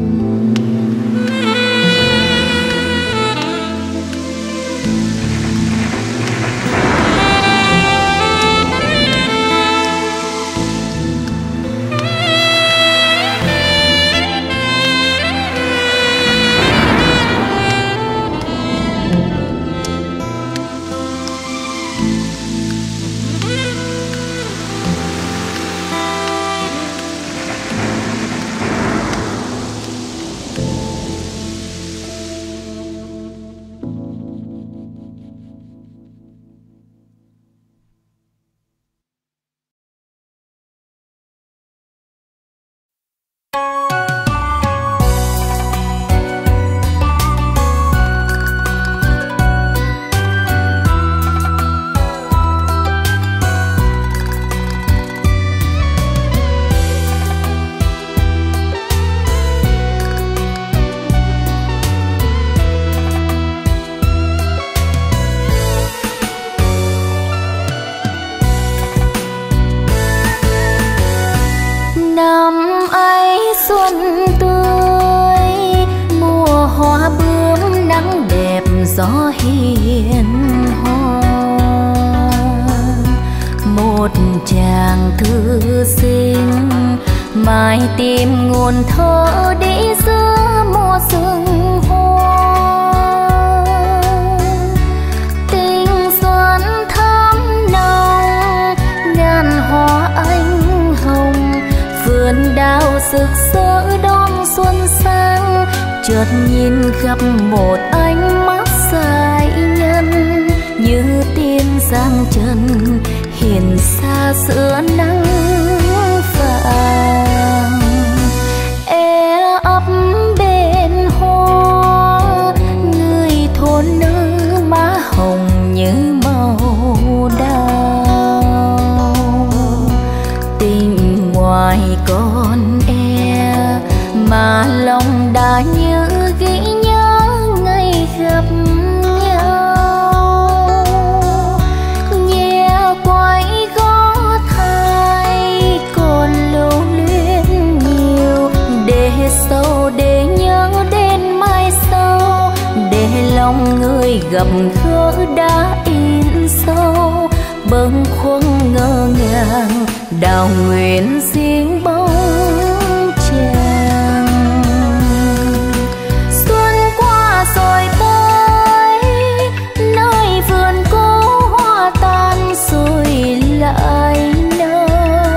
xuân tươi, mùa hoa bướm nắng đẹp gió hiền hòa. Một chàng thư sinh mãi tìm nguồn thơ đi giữa mùa sương hoa. Tình xuân thắm nồng ngàn hoa anh hồng, vườn đào rực rỡ đón xuân sang. Chợt nhìn gặp một ánh mắt dài nhân, như tiên giang trần hiền xa giữa nắng vàng. E ấp bên hoa, người thôn nữ má hồng như màu đào. Tình ngoài con e mà lòng đã nhớ ghi nhớ ngày gặp nhau. Nhẹ quay gót hai còn lưu luyến nhiều, để sâu để nhớ đến mai sau. Để lòng người gặp gỡ đã in sâu, bâng khuâng ngỡ ngàng đào nguyện riêng bóng chàng. Xuân qua rồi tới, nơi vườn cố hoa tan rồi lại nở.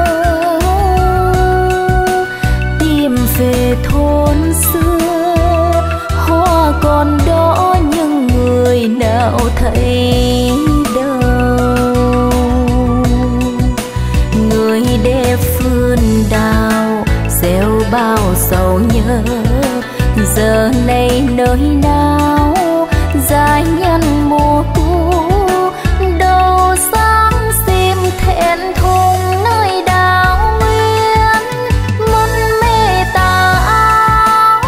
Tìm về thôn xưa, hoa còn đó nhưng người nào thấy đâu. Người đẹp vườn đào gieo bao sầu nhớ, giờ này nơi nào dài nhân mùa cũ. Đầu sáng xiêm thẹn thùng nơi đào nguyên, mân mê tà áo.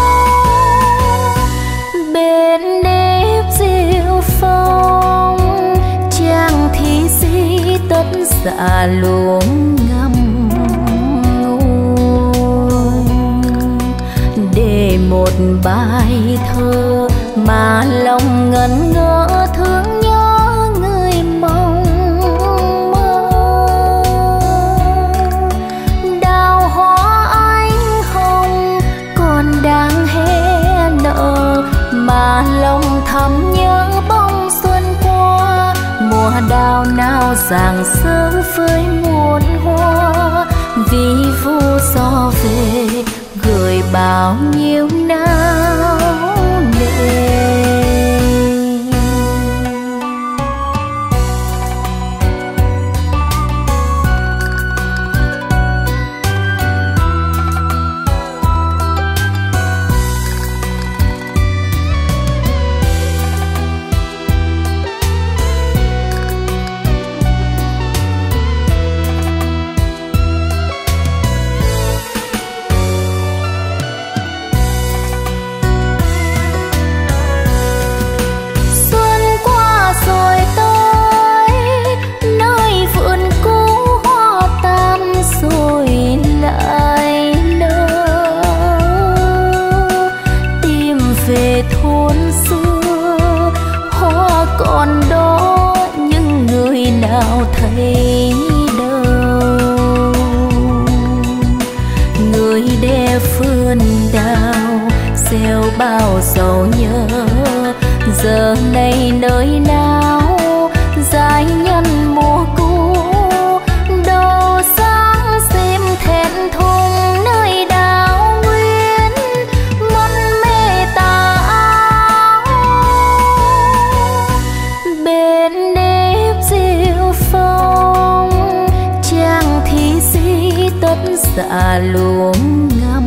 Bên nếp diêu phong, chàng thi sĩ tất dạ luống ngâm ngùi. Để một bài thơ mà lòng ngẩn ngỡ thương nhớ người mong mơ. Đào hoa anh hồng còn đang hé nở, mà lòng thầm nhớ bóng xuân qua. Mùa đào nào rạng rỡ với muôn hoa, vì vu gió về gửi bao nhiêu nao nề. Còn đó nhưng người nào thấy đâu. Người đẹp vườn đào gieo bao sầu nhớ, giờ này nơi nào dài nhân mùa cũ. Đầu sáng xiêm thẹn thùng nơi đào nguyên, mân mê tà áo. Bên nếp diêu phong, chàng thi sĩ tất dạ luống ngâm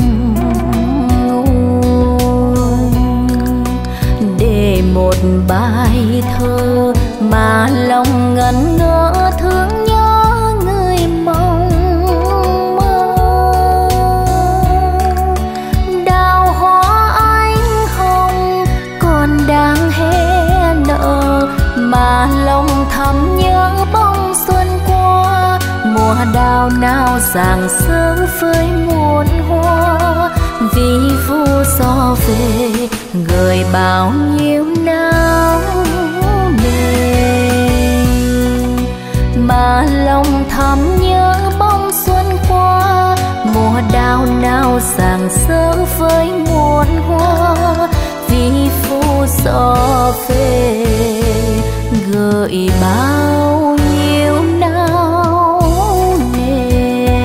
ngùi. Để một bài thơ mà lòng ngẩn ngỡ thương nhớ người mong mơ. Đào hoa anh hồng còn đang hé nở, mà lòng thầm nhớ bóng xuân qua. Mùa đào nào rạng rỡ với muôn hoa, nao nao sàng sỡ với muôn hoa, vì phù gió về gợi bao nhiêu nao nề.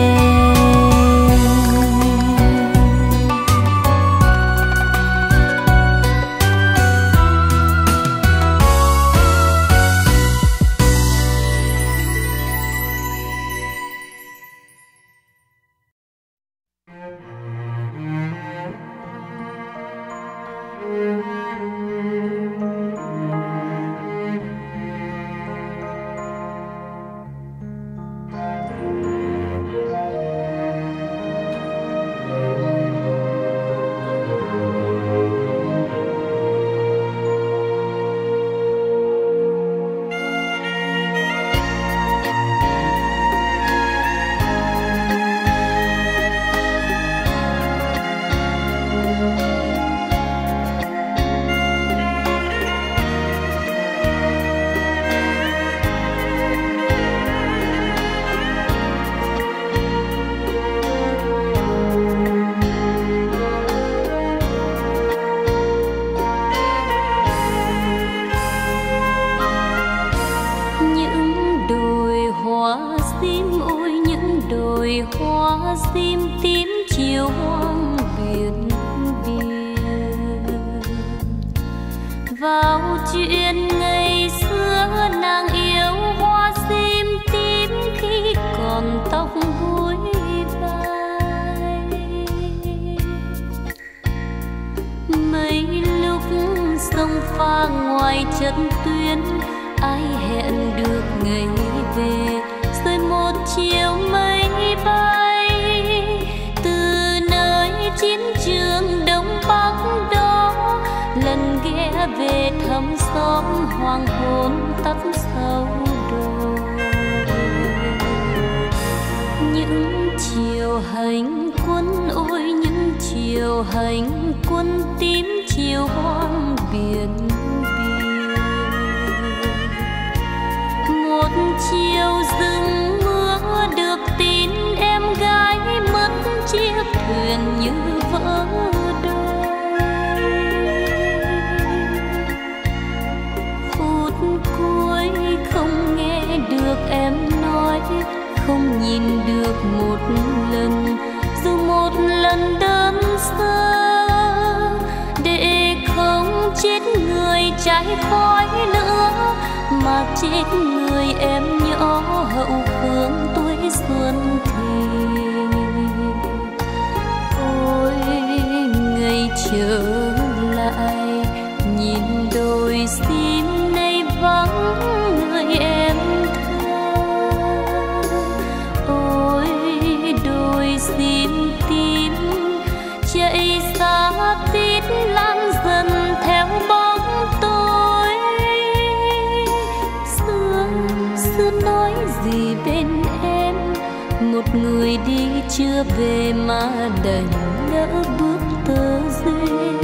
Chưa về mà đành lỡ bước tơ duyên,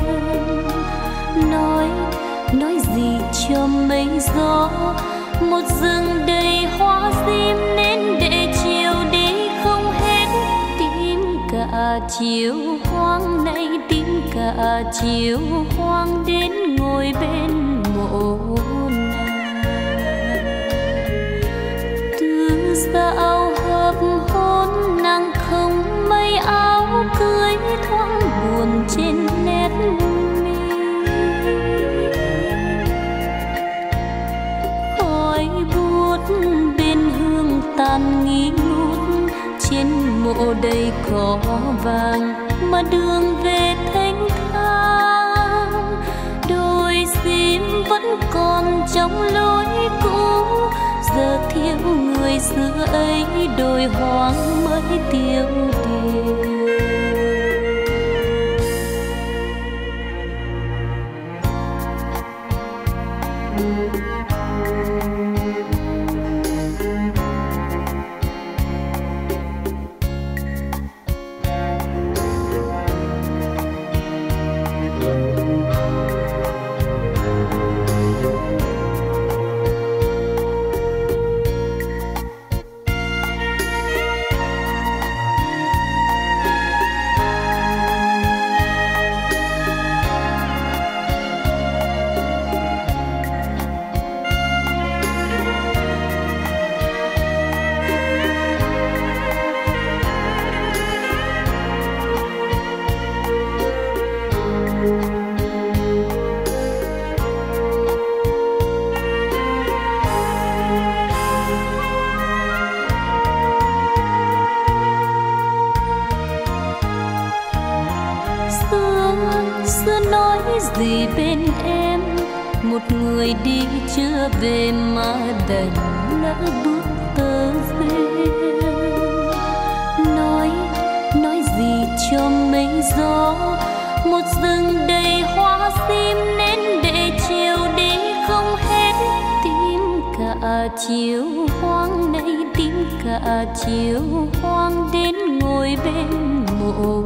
nói nói gì cho mây gió, một rừng đầy hoa diêm nên để chiều đi không hết. Tìm cả chiều hoang này, tìm cả chiều hoang đến ngồi bên mộ nàng. Từ dạo hợp hôn nàng không mây áo cưới, thoáng buồn trên nét mi. Khói buốt bên hương tàn nghi ngút, trên mộ đầy cỏ vàng mà đường về thanh thang. Đôi sim vẫn còn trong lối cũ, giờ thiếu người xưa ấy, đồi hoang mới tiêu điều. Xưa, xưa nói gì bên em, một người đi chưa về mà đành lỡ bước tơ rêu. Nói, nói gì cho mây gió, một rừng đầy hoa sim nên để chiều đi không hết. Tìm cả chiều hoang này, tìm cả chiều hoang đến ngồi bên mộ.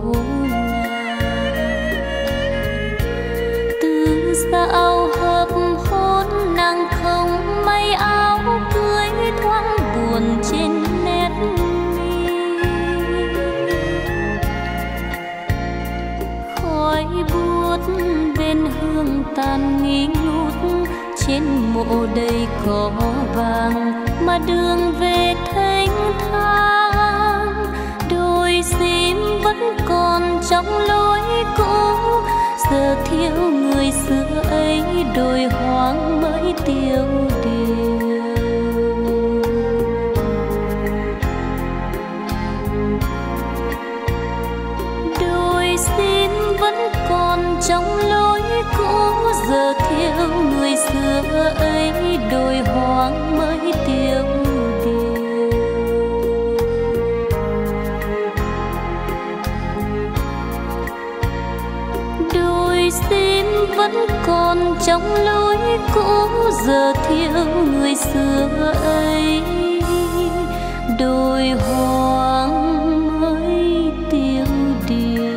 Từ sao hợp hôn nàng không may áo cưới, thoáng buồn trên nét mi. Khói buốt bên hương tàn nghi ngút, trên mộ đầy cỏ vàng mà đường về thênh thang. Đôi sim vẫn còn trong lối cũ, giờ thiếu người xưa ấy, đồi hoang mới tiêu điều. Đôi sim vẫn còn trong lối cũ, giờ thiếu người xưa ấy, đồi hoang mới tiêu điều. Đôi sim vẫn còn trong lối cũ, giờ thiếu người xưa ấy, đồi hoang mới tiêu điều.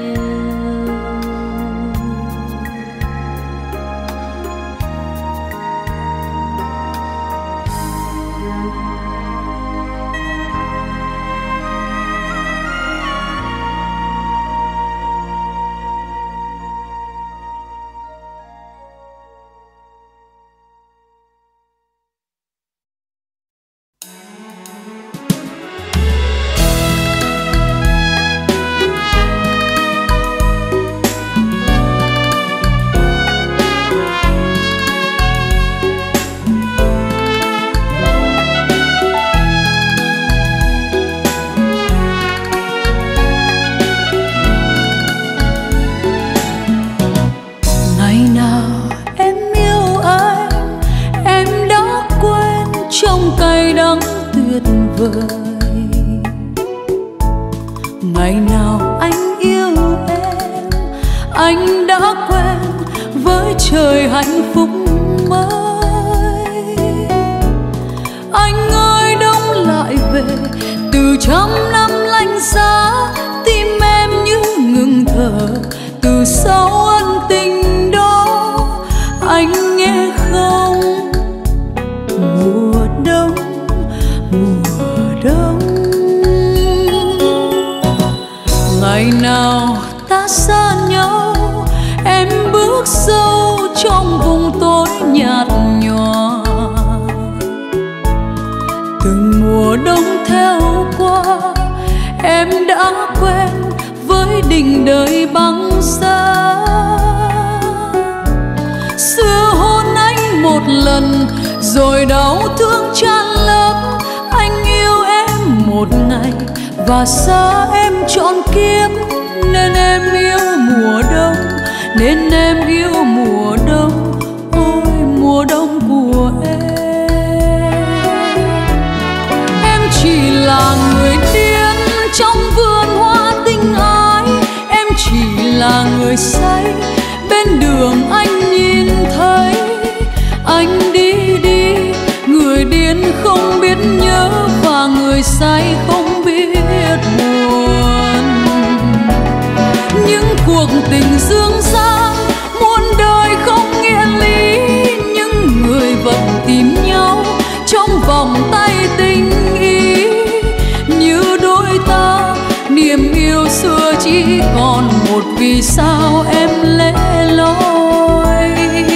Ngày nào anh yêu em, anh đã quen với trời hạnh phúc mới. Anh ơi đông lại về từ trăm năm lạnh giá, tim em như ngừng thở từ sau ân tình đó. Anh nghe không, mùa đông, mùa đông. Ngày nào ta xa nhau, em bước sâu trong vùng tối nhạt nhòa. Từng mùa đông theo qua, em đã quen với đình đời băng giá. Xưa hôn anh một lần rồi đau thương tràn lấp. Anh yêu em một ngày và xa em trọn kiếp, nên em yêu mùa đông, nên em yêu mùa đông. Ôi mùa đông của em, em chỉ là người điên trong vườn hoa tình ái. Em chỉ là người say bên đường anh nhìn thấy. Anh đi đi, người điên không biết nhớ và người say không biết buồn. Những cuộc tình dương gian muôn đời không nghĩa lý, những người vẫn tìm nhau trong vòng tay tình ý. Như đôi ta niềm yêu xưa chỉ còn một vì sao em lẻ loi.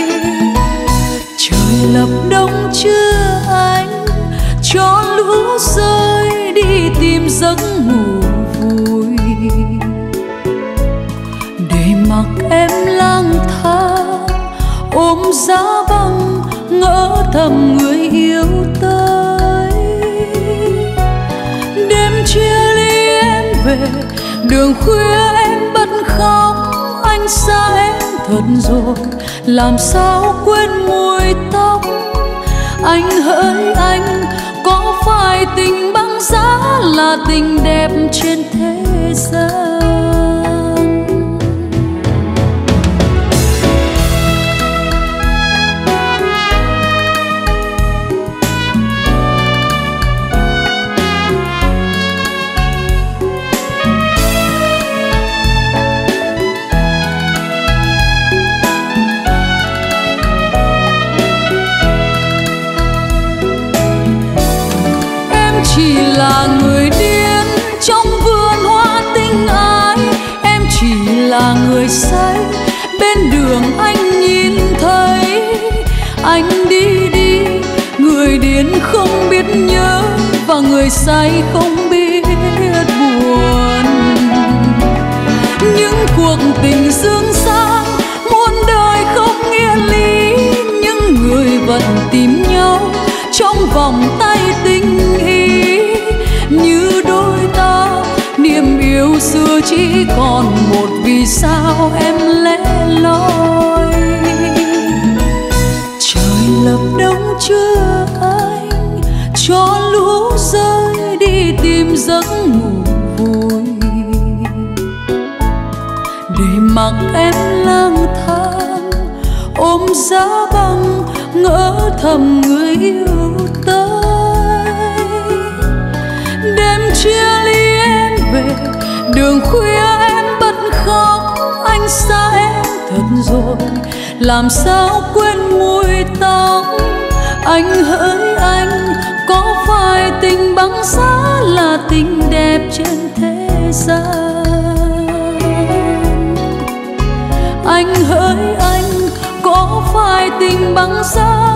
Trời lập đông chưa anh, cho lũ rơi đi tìm giấc ngủ vui, để mặc em lang thang ôm giá băng ngỡ thầm người yêu tới. Đêm chia ly em về đường khuya em bật khóc, thật rồi, làm sao quên mùi tóc. Anh hỡi anh, có phải tình băng giá là tình đẹp trên thế gian? Chỉ là người điên trong vườn hoa tình ái, em chỉ là người say bên đường anh nhìn thấy. Anh đi đi, người điên không biết nhớ và người say không biết buồn. Những cuộc tình dương xa muôn đời không nghĩa lý, những người vẫn tìm nhau trong vòng tay tình ý. Như đôi ta niềm yêu xưa chỉ còn một, vì sao em lẻ loi. Trời lập đông chưa anh, cho lũ rơi đi tìm giấc ngủ vui, để mặc em lang thang ôm giá băng ngỡ thầm người yêu tới. Đêm chia ly em về, đường khuya em bật khóc. Anh xa em thật rồi, làm sao quên mùi tóc. Anh hỡi anh, có phải tình băng giá là tình đẹp trên thế gian? Anh hỡi anh, có phải tình băng giá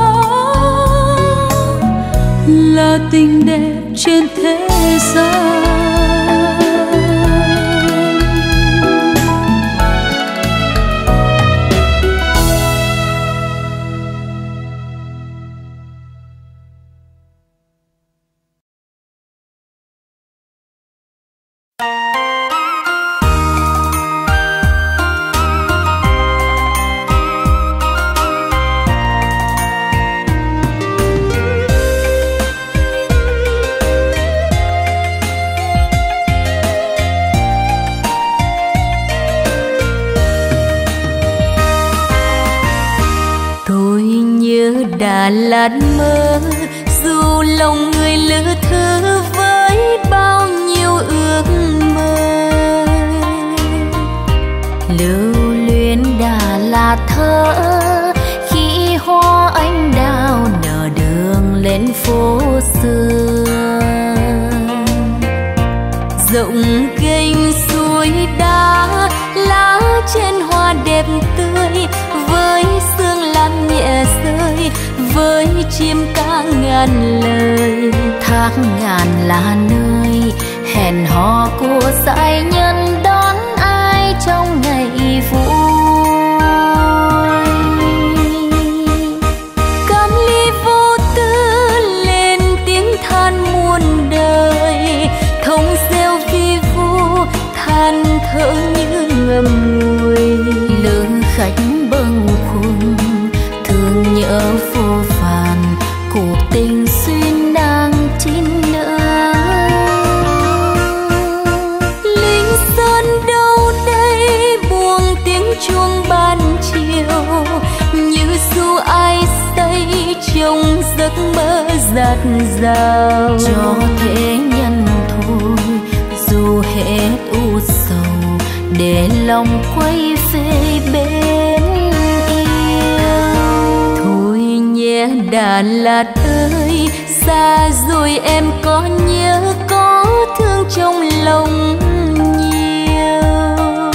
là tình đẹp trên thế gian? Đà Lạt mơ, dù lòng người lữ thư với bao nhiêu ước mơ. Lưu luyến Đà Lạt thơ, khi hoa anh đào nở đường lên phố xưa. Rộng kênh suối đá, lá trên hoa đẹp tươi, với sương lan nhẹ rơi, với chim ca ngàn lời. Thác ngàn là nơi hẹn hò của dải nhân đón ai trong ngày vui. Cam ly vô tư lên tiếng than muôn đời, thông reo vi vu than thở như ngầm ngùi. Lữ khách bâng khuâng thương nhớ vô vàn, cuộc tình xuyên đang chín nở. Linh sơn đâu đây buông tiếng chuông ban chiều, như dù ai say trong giấc mơ dạt dào. Cho thế nhân thôi dù hết u sầu, để lòng quay về bên Đà Lạt ơi, xa rồi em có nhớ, có thương trong lòng nhiều.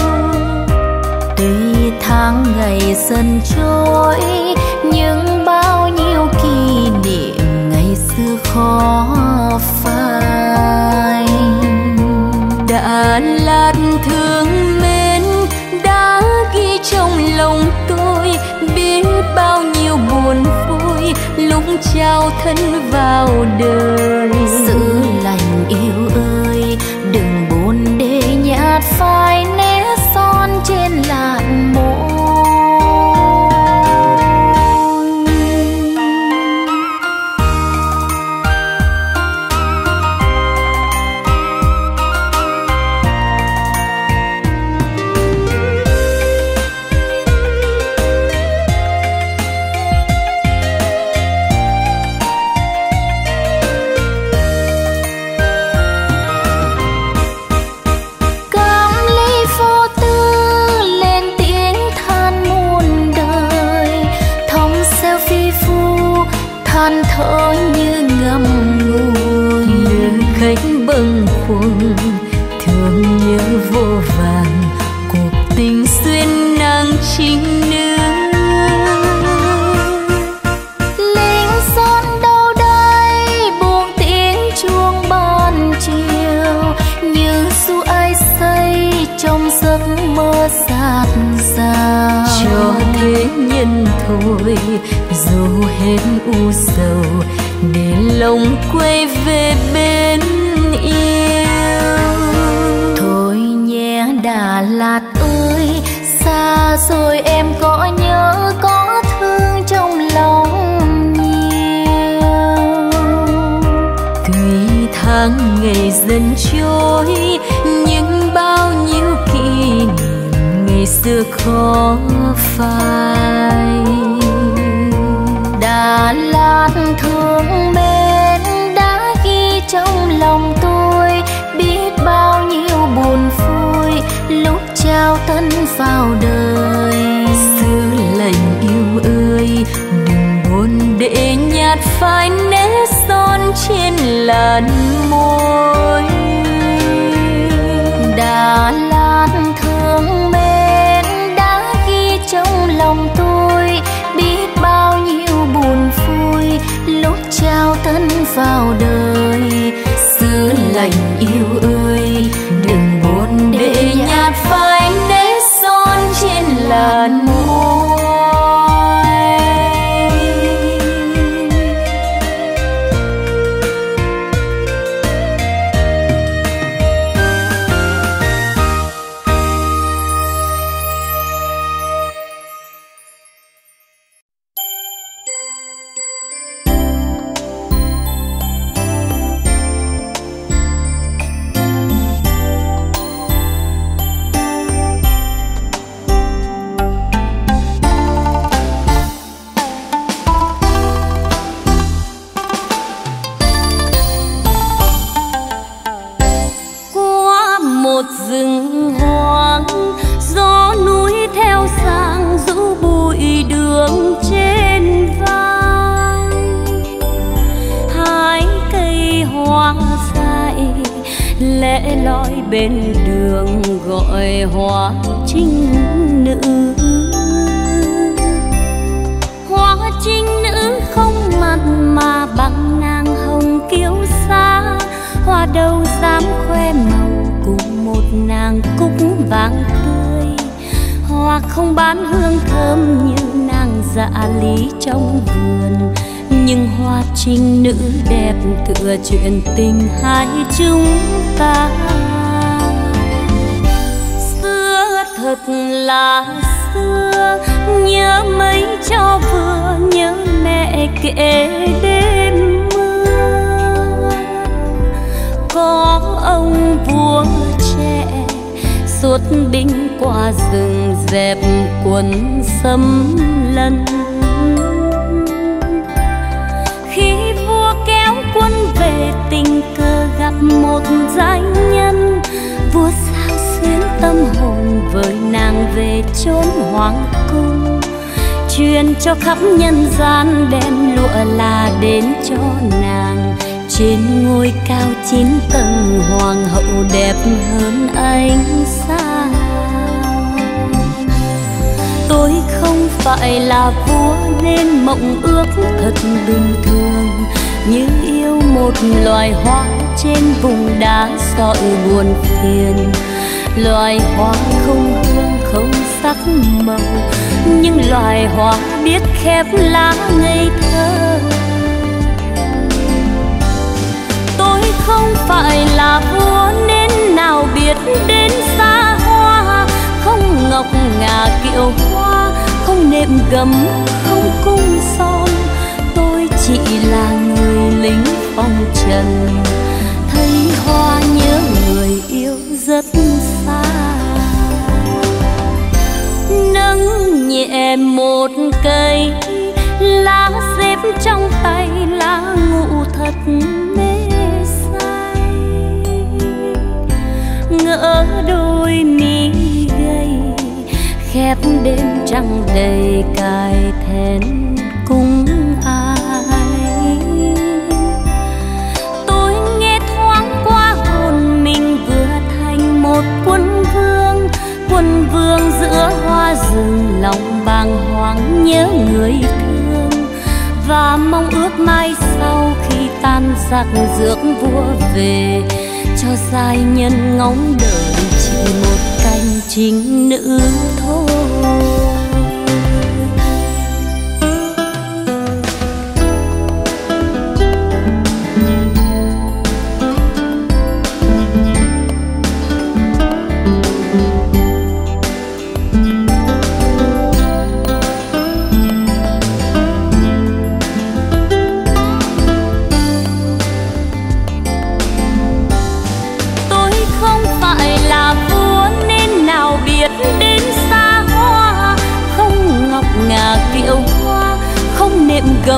Tuy tháng ngày dần trôi, nhưng bao nhiêu kỷ niệm ngày xưa khó phai. Đà Lạt thương mến đã ghi trong lòng tôi, biết bao nhiêu buồn vui lúc trao thân vào đời. Giữ lành yêu ơi, đừng buồn để nhạt phai né son trên làn môi. thôi, dù hết u sầu để lòng quay về bên yêu. Thôi nhé Đà Lạt ơi, xa rồi em có nhớ có thương trong lòng nhiều. Tuy tháng ngày dần trôi nhưng bao nhiêu kỷ niệm ngày xưa khó phai. Đà Lạt thương mến đã ghi trong lòng tôi, biết bao nhiêu buồn vui lúc trao thân vào đời. Xưa lành yêu ơi, đừng buồn để nhạt phai nét son trên làn môi. Đà Lạt thương mến đã ghi trong lòng tôi, biết bao nhiêu buồn vui lúc trao thân vào đời. Xưa lành yêu ơi, đừng buồn để nhạt phai nét son trên làn môi. Lẽ loi bên đường gọi hoa trinh nữ. Hoa trinh nữ không mặt mà bằng nàng hồng kiêu sa. Hoa đâu dám khoe màu cùng một nàng cúc vàng tươi. Hoa không bán hương thơm như nàng dạ lý trong vườn, nhưng hoa trinh nữ đẹp tựa chuyện tình hai chúng ta. Xưa thật là xưa, nhớ mấy cho vừa, nhớ mẹ kể đêm mưa. Có ông vua trẻ xuất binh qua rừng dẹp quân xâm lấn. Quân về tình cờ gặp một giai nhân, vua sao xuyến tâm hồn với nàng về chốn hoàng cung. Truyền cho khắp nhân gian đem lụa là đến cho nàng. Trên ngôi cao chín tầng hoàng hậu đẹp hơn ánh sao. Tôi không phải là vua nên mộng ước thật bình thường, như yêu một loài hoa trên vùng đá sỏi buồn phiền. Loài hoa không hương không sắc màu, nhưng loài hoa biết khép lá ngây thơ. Tôi không phải là vua nên nào biết đến xa hoa, không ngọc ngà kiệu hoa, không nệm gấm, không cung son. Tôi chỉ là người lính phong trần, thấy hoa nhớ người yêu rất xa. Nâng nhẹ một cây lá xếp trong tay, lá ngụ thật mê say. Ngỡ đôi mi gầy khép đêm trăng đầy cài thẹn cùng ai. Tôi nghe thoáng qua hồn mình vừa thành một quân vương, quân vương giữa hoa rừng, lòng bàng hoàng nhớ người thương. Và mong ước mai sau khi tan giặc rước vua về, cho giai nhân ngóng đợi chỉ một cánh trinh nữ thôi.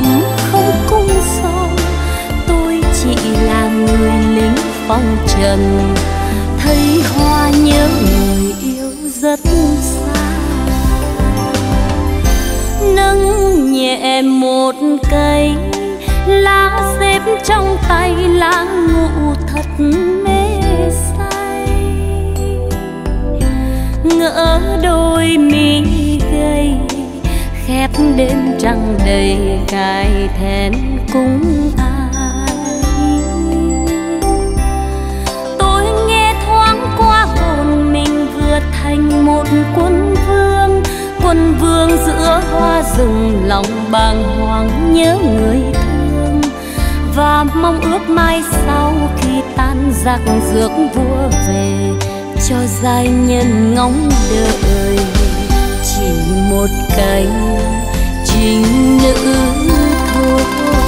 không cung son. Tôi chỉ là người lính phong trần, thấy hoa nhớ người yêu rất xa. Nâng nhẹ một cây lá xếp trong tay, lá ngủ thật mê say. Ngỡ đôi mi gầy khép đêm trăng đầy, cài thẹn cúng ai. Tôi nghe thoáng qua hồn mình vừa thành một quân vương, quân vương giữa hoa rừng, lòng bàng hoàng nhớ người thương. Và mong ước mai sau khi tan giặc rước vua về, cho giai nhân ngóng đợi chỉ một cánh trinh nữ thôi.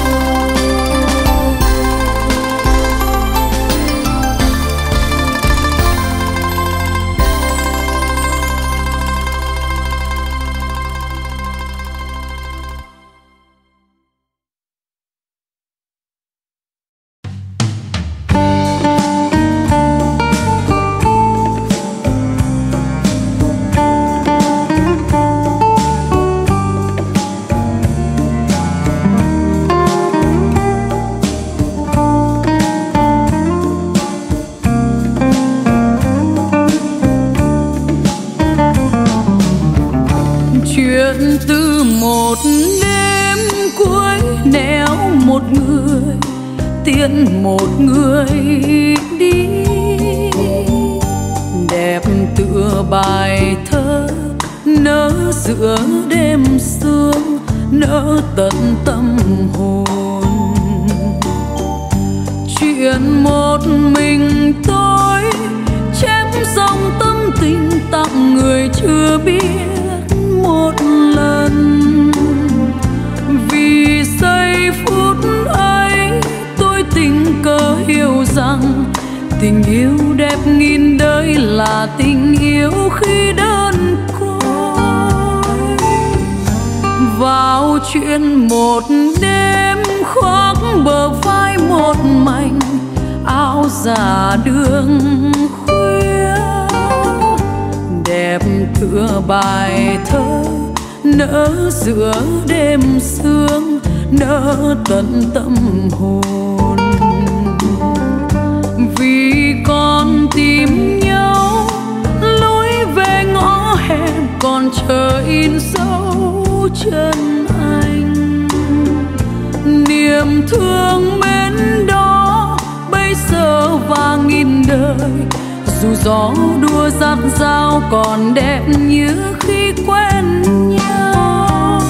Từ một đêm cuối nẻo một người tiễn một người đi, đẹp tựa bài thơ nở giữa đêm sương, nở tận tâm hồn. Chuyện một mình tôi chém dòng tâm tình tặng người chưa biết một lần. Vì giây phút ấy tôi tình cờ hiểu rằng tình yêu đẹp nghìn đời là tình yêu khi đơn côi. Vào chuyện một đêm khoác bờ vai một mảnh áo giả đường khuya, đẹp tựa bài thơ nở giữa đêm sương, nở tận tâm hồn. Vì còn tìm nhau lối về ngõ hẹp, còn chờ in dấu chân anh. Niềm thương mến đó bây giờ và nghìn đời, dù gió đua dắt dao còn đẹp như khi quen nhau.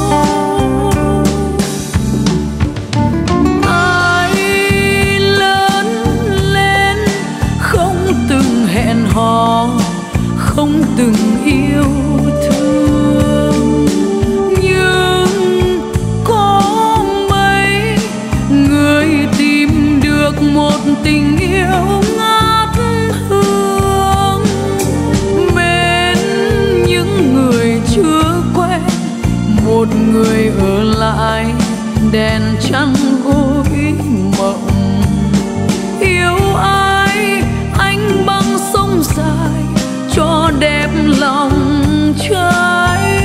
Ai lớn lên không từng hẹn hò, không từng yêu thương, nhưng có mấy người tìm được một tình yêu ngát hương. Bên những người chưa quen, một người ở lại đèn trăng gối mộng. Yêu ai anh băng sông dài cho đẹp lòng trai.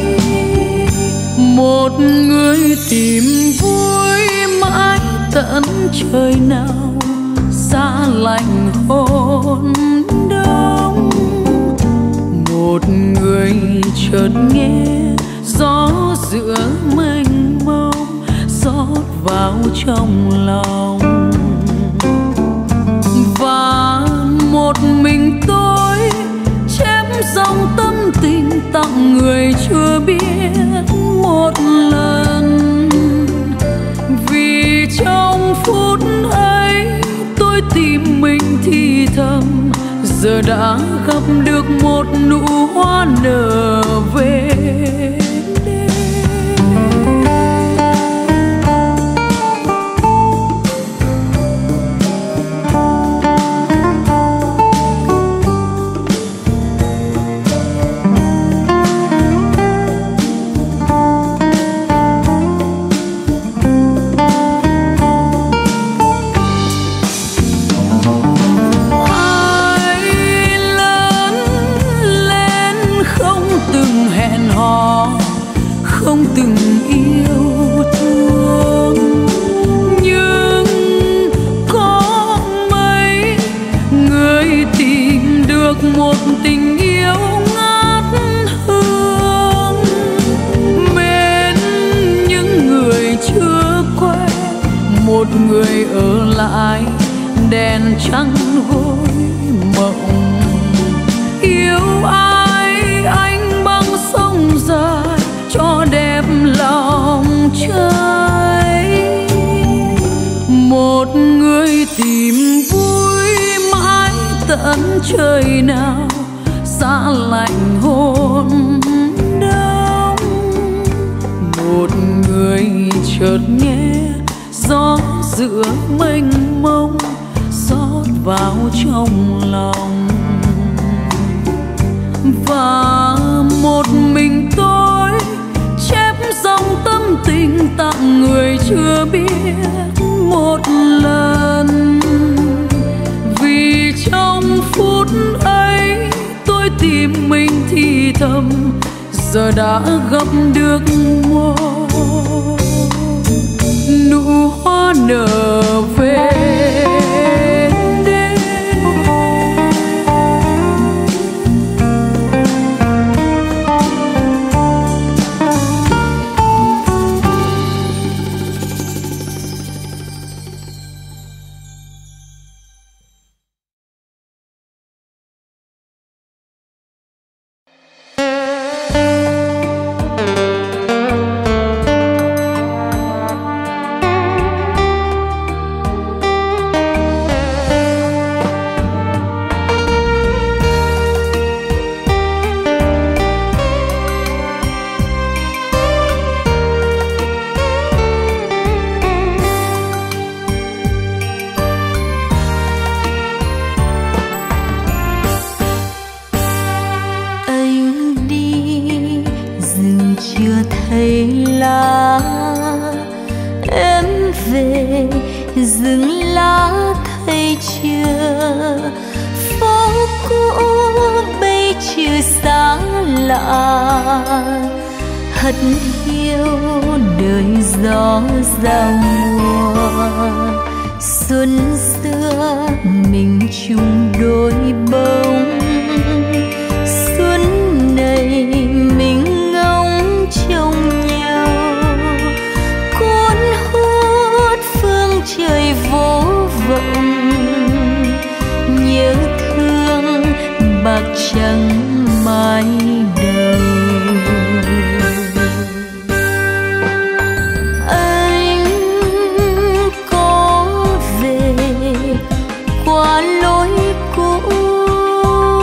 Một người tìm vui mãi tận trời nào, xa lạnh hôn đông. Một người chợt nghe gió giữa mênh mông rót vào trong lòng. Và một mình tôi chém dòng tâm tình tặng người chưa biết một lần. Vì trong phút ấy tôi tìm mình thì thầm, giờ đã gặp được một nụ hoa nở về đêm. sáng trời nào xa lạnh hôn đông. Một người chợt nghe gió giữa mênh mông xót vào trong lòng, và một mình tôi chép dòng tâm tình tặng người chưa biết một lần. Vì trong phút ấy tôi tìm mình thì thầm, giờ đã gặp được một nụ hoa nở về đêm. hất hiu đời gió giao mùa. Xuân xưa mình chung đôi bông, xuân này mình ngóng trông nhau. Cuốn hút phương trời vô vọng, nhớ thương bạc trắng mái đầu. Anh có về qua lối cũ,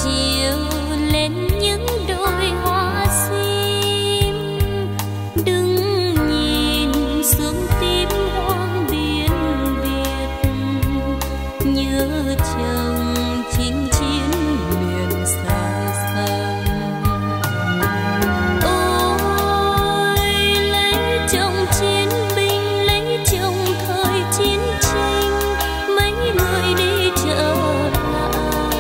chiều lên những đôi hoa sim, đừng nhìn sương tím hoang biên Việt, nhớ chồng chinh chiến miền xa xăm. Ôi lấy chồng chiến binh, lấy chồng thời chiến tranh, mấy người đi trở lại.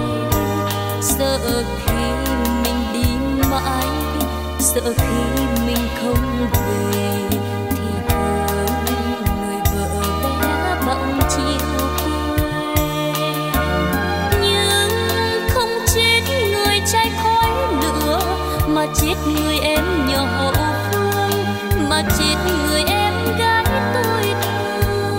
Sợ khi mình đi mãi, sợ khi mình không về, thì thương người vợ bé bỏng chiều quê. Nhưng không chết người trai khói lửa, mà chết người em nhỏ hậu phương, mà chết người em gái tôi thương.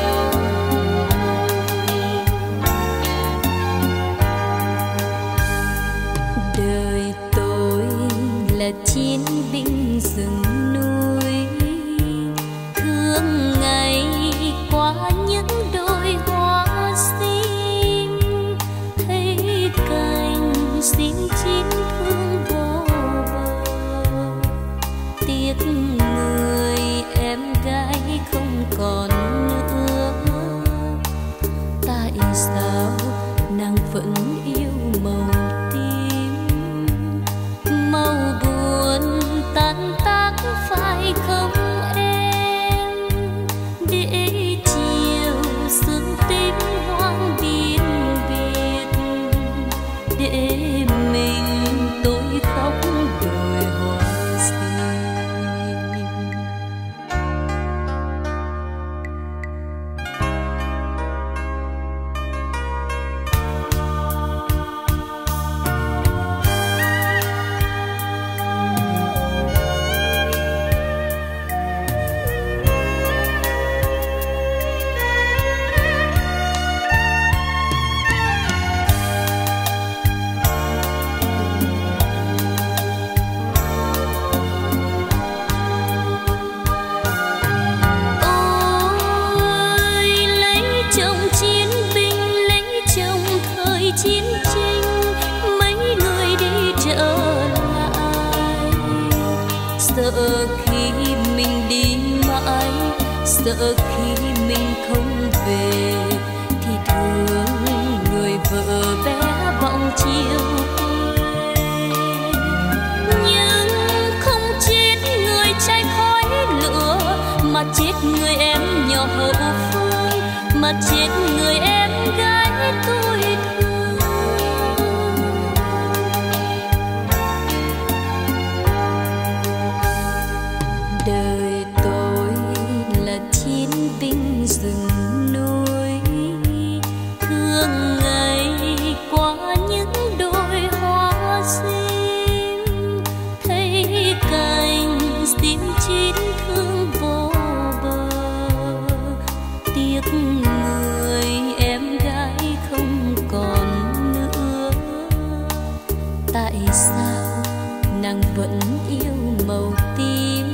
Đời tôi là chiến binh rừng núi, thương ngày qua những đôi hoa sim, thấy cành xin chín thương vô bờ, tiếc người em gái không còn nữa. Tại sao nàng vẫn yêu màu tím, màu buồn tan tác phải không em? Để chiều sương tím hoang biên Việt, để mình tôi khóc đồi hoa sim. Ôi lấy chồng chiến binh, lấy chồng thời chiến tranh, mấy người đi trở lại. Sợ khi mình đi mãi, sợ khi mình không về, thì thương người vợ bé bỏng chiều quê. Nhưng không chết người trai khói lửa, mà chết người em nhỏ hậu phương, mà chết người em gái tôi thương. Đời tôi là chiến binh rừng núi, thương ngày qua những đôi hoa sim, thấy cành xin chín thương vô bờ, tiếc người em gái không còn nữa. Tại sao nàng vẫn yêu màu tím,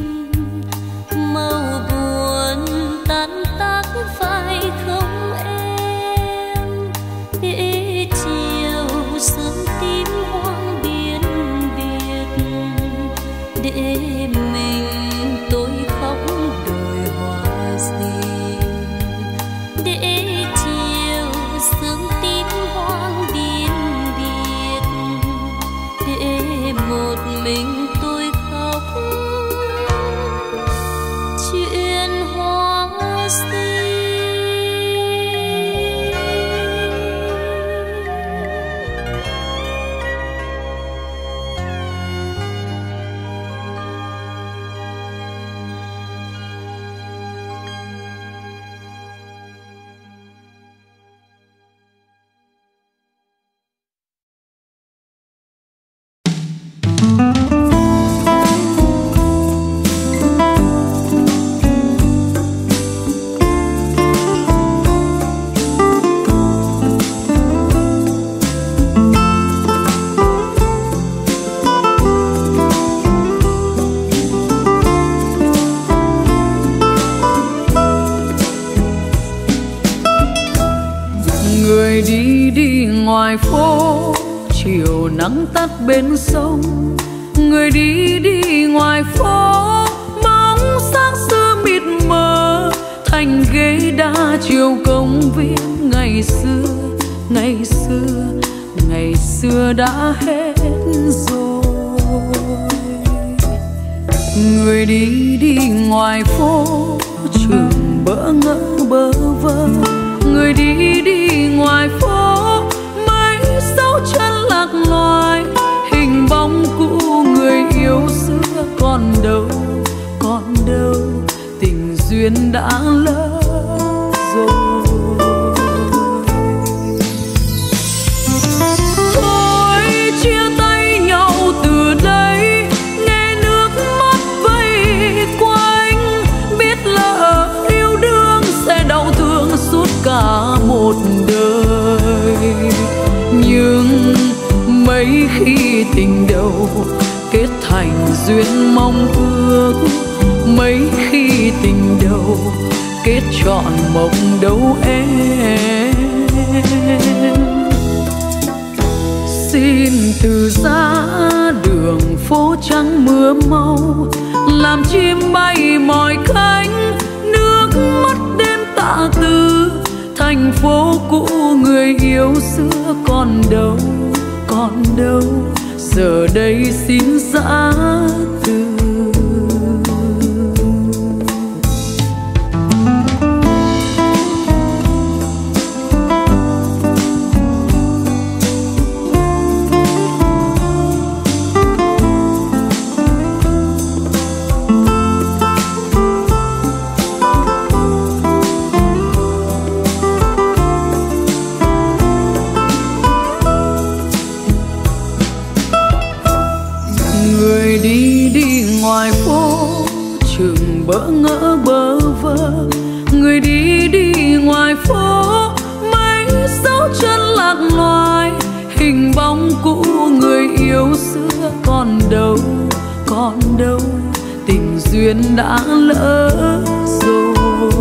màu buồn tan tác phải không em? Để chiều sương tím hoang biên Việt, để mình tôi khóc đồi hoa sim. Để chiều sương tím hoang biên Việt, để một mình tôi khóc chuyện hoa sim. chiều nắng tắt bên sông. Người đi đi ngoài phố, bóng sáng xưa mịt mờ thành ghế đá chiều công viên. Ngày xưa, ngày xưa, ngày xưa đã hết rồi. Người đi đi ngoài phố, trường bỡ ngỡ bơ vơ. Người đi đi ngoài phố, mấy dấu chân lạc loài. Hình bóng cũ người yêu xưa còn đâu, còn đâu, tình duyên đã lỡ rồi. Thôi chia tay nhau từ đây, nghe nước mắt vây quanh. Biết lỡ yêu đương sẽ đau thương suốt cả một đời. Nhưng mấy khi tình đầu kết thành duyên mong ước, mấy khi tình đầu kết trọn mộng đâu em. Xin từ giá đường phố trắng mưa mau, làm chim bay mỏi cánh. Nước mắt đêm tạ từ, thành phố cũ người yêu xưa còn đâu, còn đâu, giờ đây xin giã từ. Bỡ ngỡ bơ vơ, người đi đi ngoài phố, mấy dấu chân lạc loài. Hình bóng cũ người yêu xưa còn đâu, còn đâu, tình duyên đã lỡ rồi.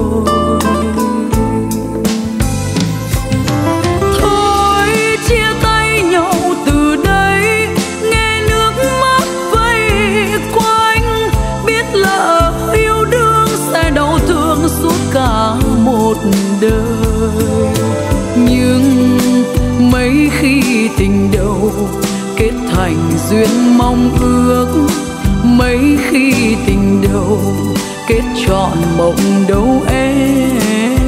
Thôi chia tay nhau từ đây, nghe nước mắt vây quanh. Biết lỡ đau thương suốt cả một đời. Nhưng mấy khi tình đầu kết thành duyên mong ước, mấy khi tình đầu kết trọn mộng đâu em.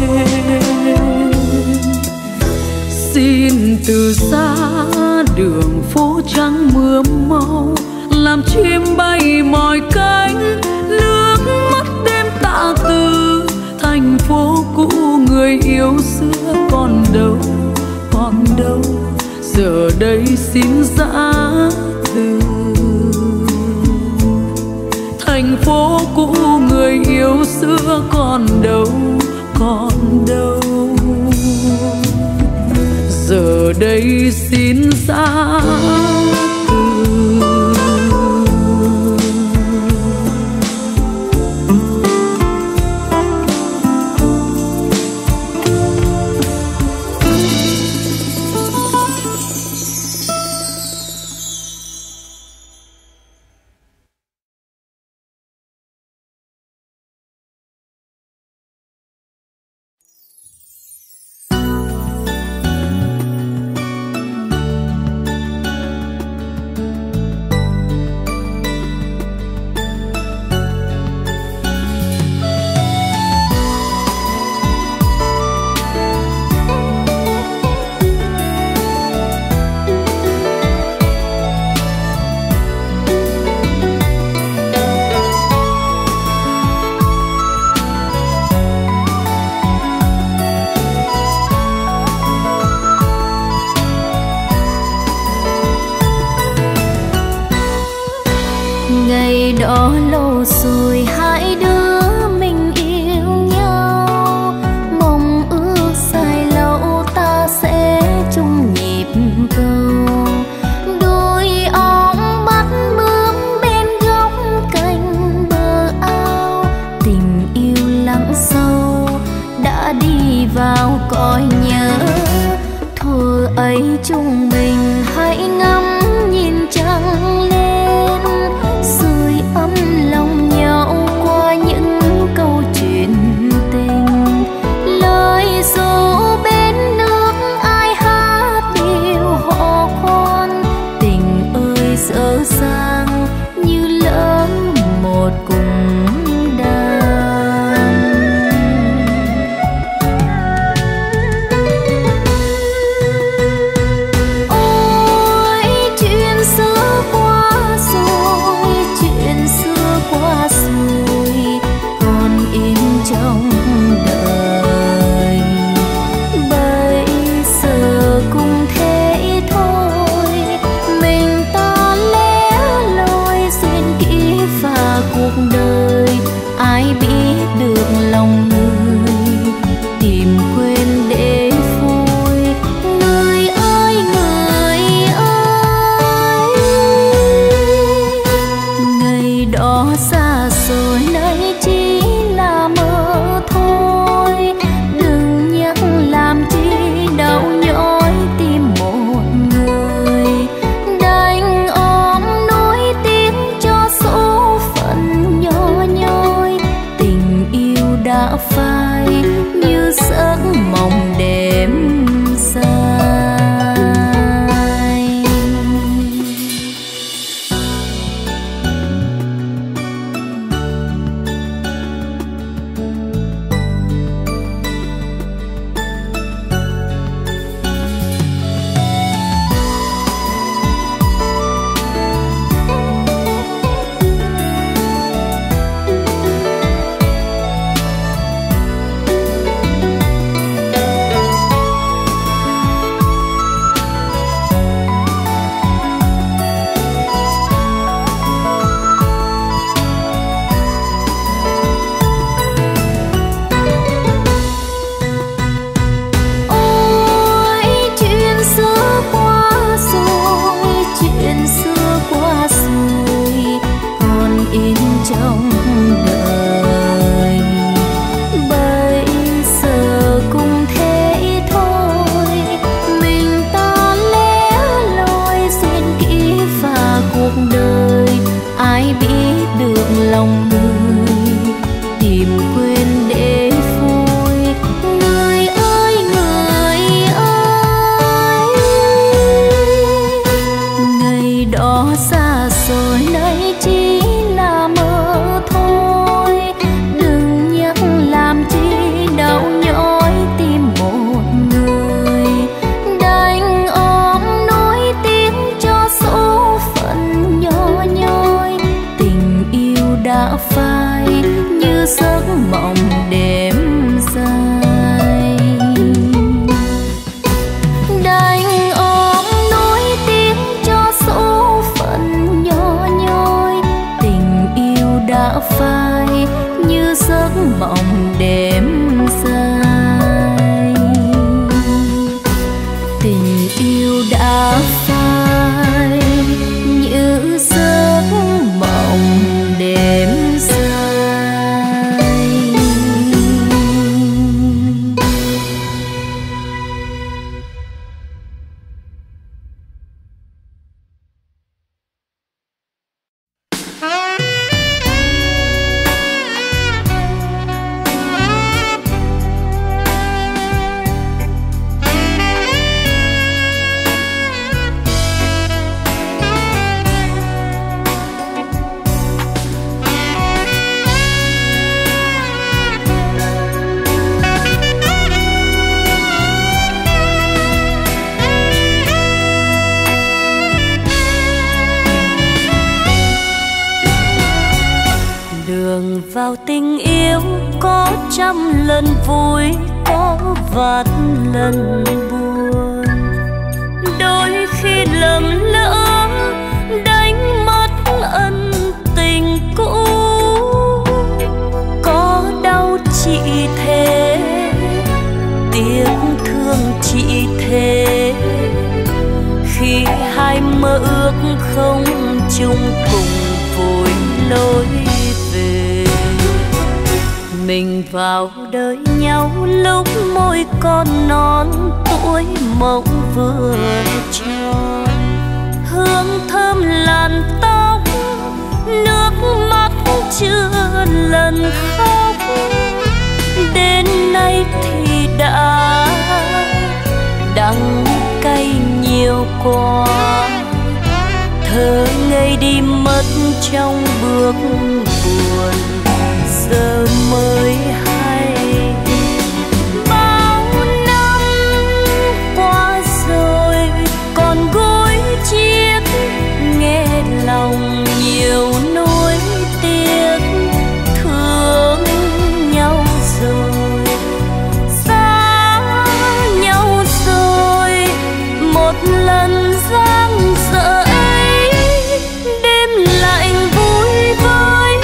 Xin từ xa đường phố trắng mưa mau, làm chim bay mỏi cánh. Nước mắt đêm tạ từ, thành phố cũ người yêu xưa còn đâu, còn đâu, giờ đây xin giã từ. Thành phố cũ người yêu xưa còn đâu, còn đâu, giờ đây xin giã từ. đó lâu rồi hai đứa mình yêu nhau, mong ước dài lâu ta sẽ chung nhịp cầu. Đôi ong bắt bướm bên góc cạnh bờ ao, tình yêu lặng sâu đã đi vào cõi nhớ. Thuở ấy chúng mình hãy xa rồi đây chỉ là mơ thôi. Đừng nhắc làm chi đau nhói tim một người. Đành ôm nỗi tiếc cho số phận nhỏ nhoi. Tình yêu đã phai như giấc mộng đêm dài. Đành ôm nỗi tiếc cho số phận nhỏ nhoi. Tình yêu đã phai như giấc mộng đêm dài. Tình yêu đã phai như giấc mộng đêm dài. Vào tình yêu có trăm lần vui, có vạn lần buồn. Đôi khi lầm lỡ đánh mất ân tình cũ. Có đau chỉ thế, tiếc thương chỉ thế. Khi hai mơ ước không chung cùng vội lối về. Mình vào đời nhau lúc môi còn non, tuổi mộng vừa tròn. Hương thơm làn tóc, nước mắt chưa lần khóc. Đến nay thì đã đắng cay nhiều quá. Thơ ngây đi mất trong bước buồn, giờ mới hay. Bao năm qua rồi còn gối chiếc, nghe lòng nhiều nỗi tiếc. Thương nhau rồi, xa nhau rồi, một lần giang dở ấy. Đêm lạnh vui với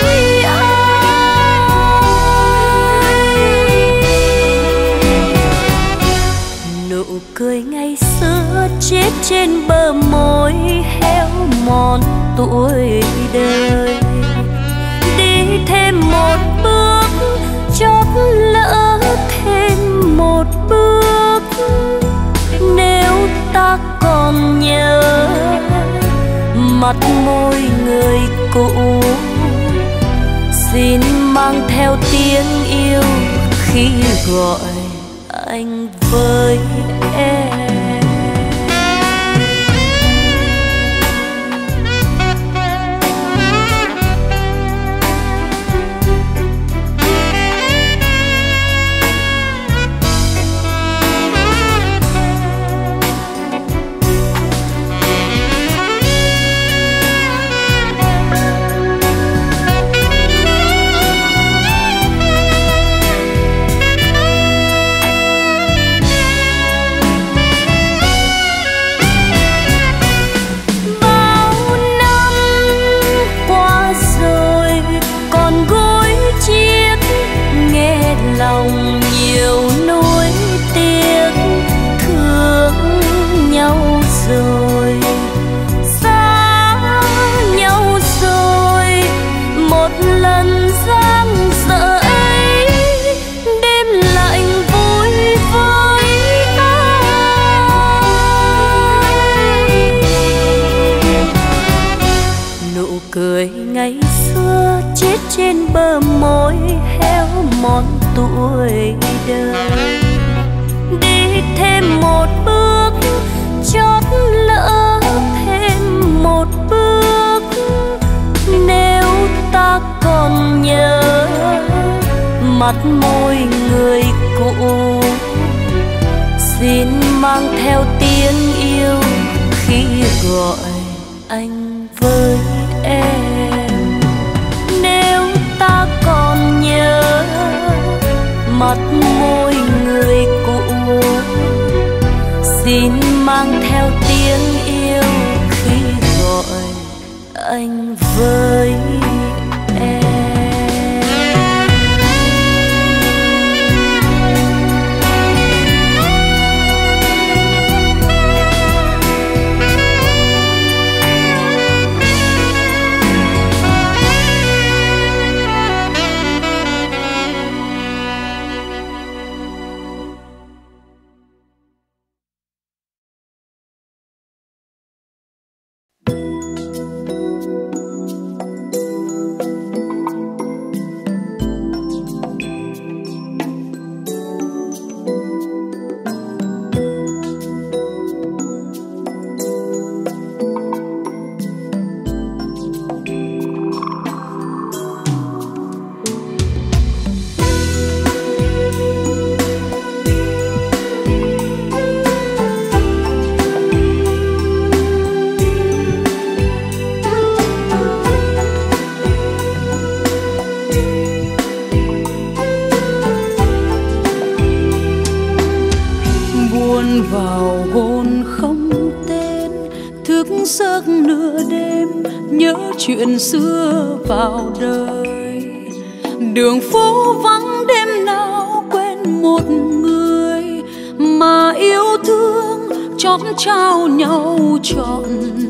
cười ngày xưa chết trên bờ môi héo mòn tuổi đời. Đi thêm một bước chót lỡ thêm một bước. Nếu ta còn nhớ mặt môi người cũ, xin mang theo tiếng yêu khi gọi anh với em. Lòng nhiều nỗi tiếc, thương nhau rồi, xa nhau rồi, một lần giang dở ấy. Đêm lạnh vui với ai. Nụ cười ngày xưa chết trên bờ môi héo mòn tuổi đời. Đi thêm một bước chót lỡ thêm một bước. mắt môi người cũ. Xin mang theo tiếng yêu khi gọi anh với em. Nếu ta còn nhớ mắt môi người cũ, xin mang theo tiếng yêu khi gọi anh với em. Vào hôn không tên, thức giấc nửa đêm, nhớ chuyện xưa vào đời. Đường phố vắng đêm nào quen một người mà yêu thương chót trao nhau trọn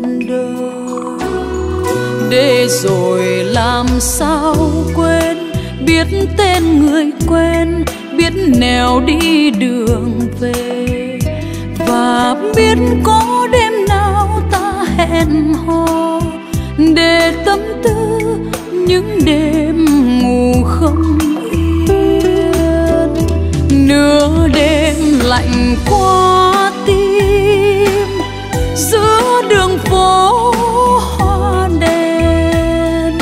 đời. Để rồi làm sao quên, biết tên người quen, biết nẻo đi đường về. Và biết có đêm nào ta hẹn hò để tâm tư những đêm ngủ không yên. Nửa đêm lạnh qua tim, giữa đường phố hoa đèn,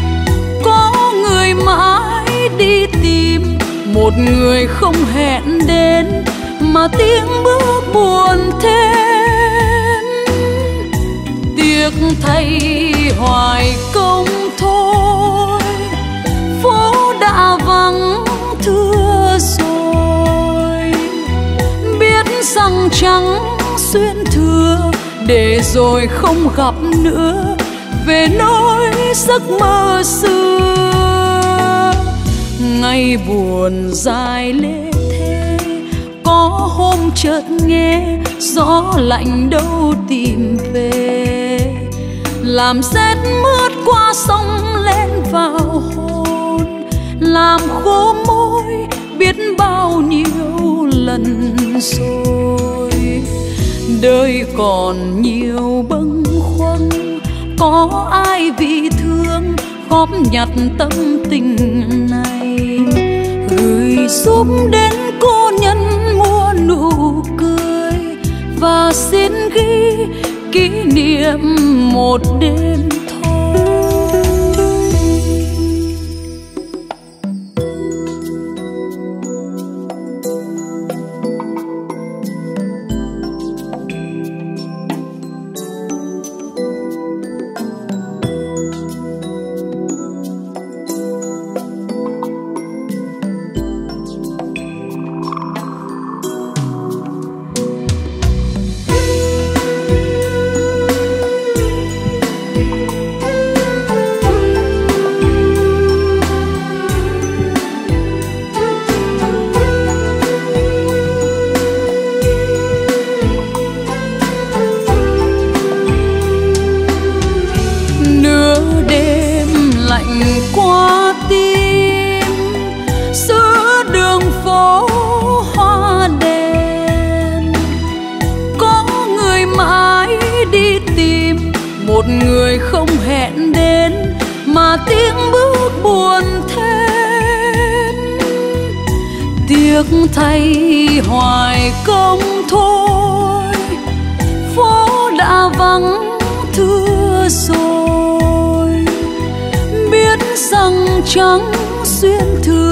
có người mãi đi tìm một người không hẹn đến, mà tiếng bước buồn thêm. Tiếc thay hoài công thôi, phố đã vắng thưa rồi. Biết rằng trắng xuyên thừa, để rồi không gặp nữa về nỗi giấc mơ xưa. Ngày buồn dài lê có hôm chợt nghe gió lạnh đâu tìm về, làm rét mướt qua sông lên vào hồn, làm khô môi biết bao nhiêu lần rồi. Đời còn nhiều bâng khuâng, có ai vì thương góp nhặt tâm tình này, gửi giúp đến cô nhân mua nụ cười, và xin ghi kỷ niệm một đêm thôi. Một người không hẹn đến mà tiếng bước buồn thêm. Tiếc thay hoài công thôi, phố đã vắng thưa rồi. Biết rằng trắng xuyên thừa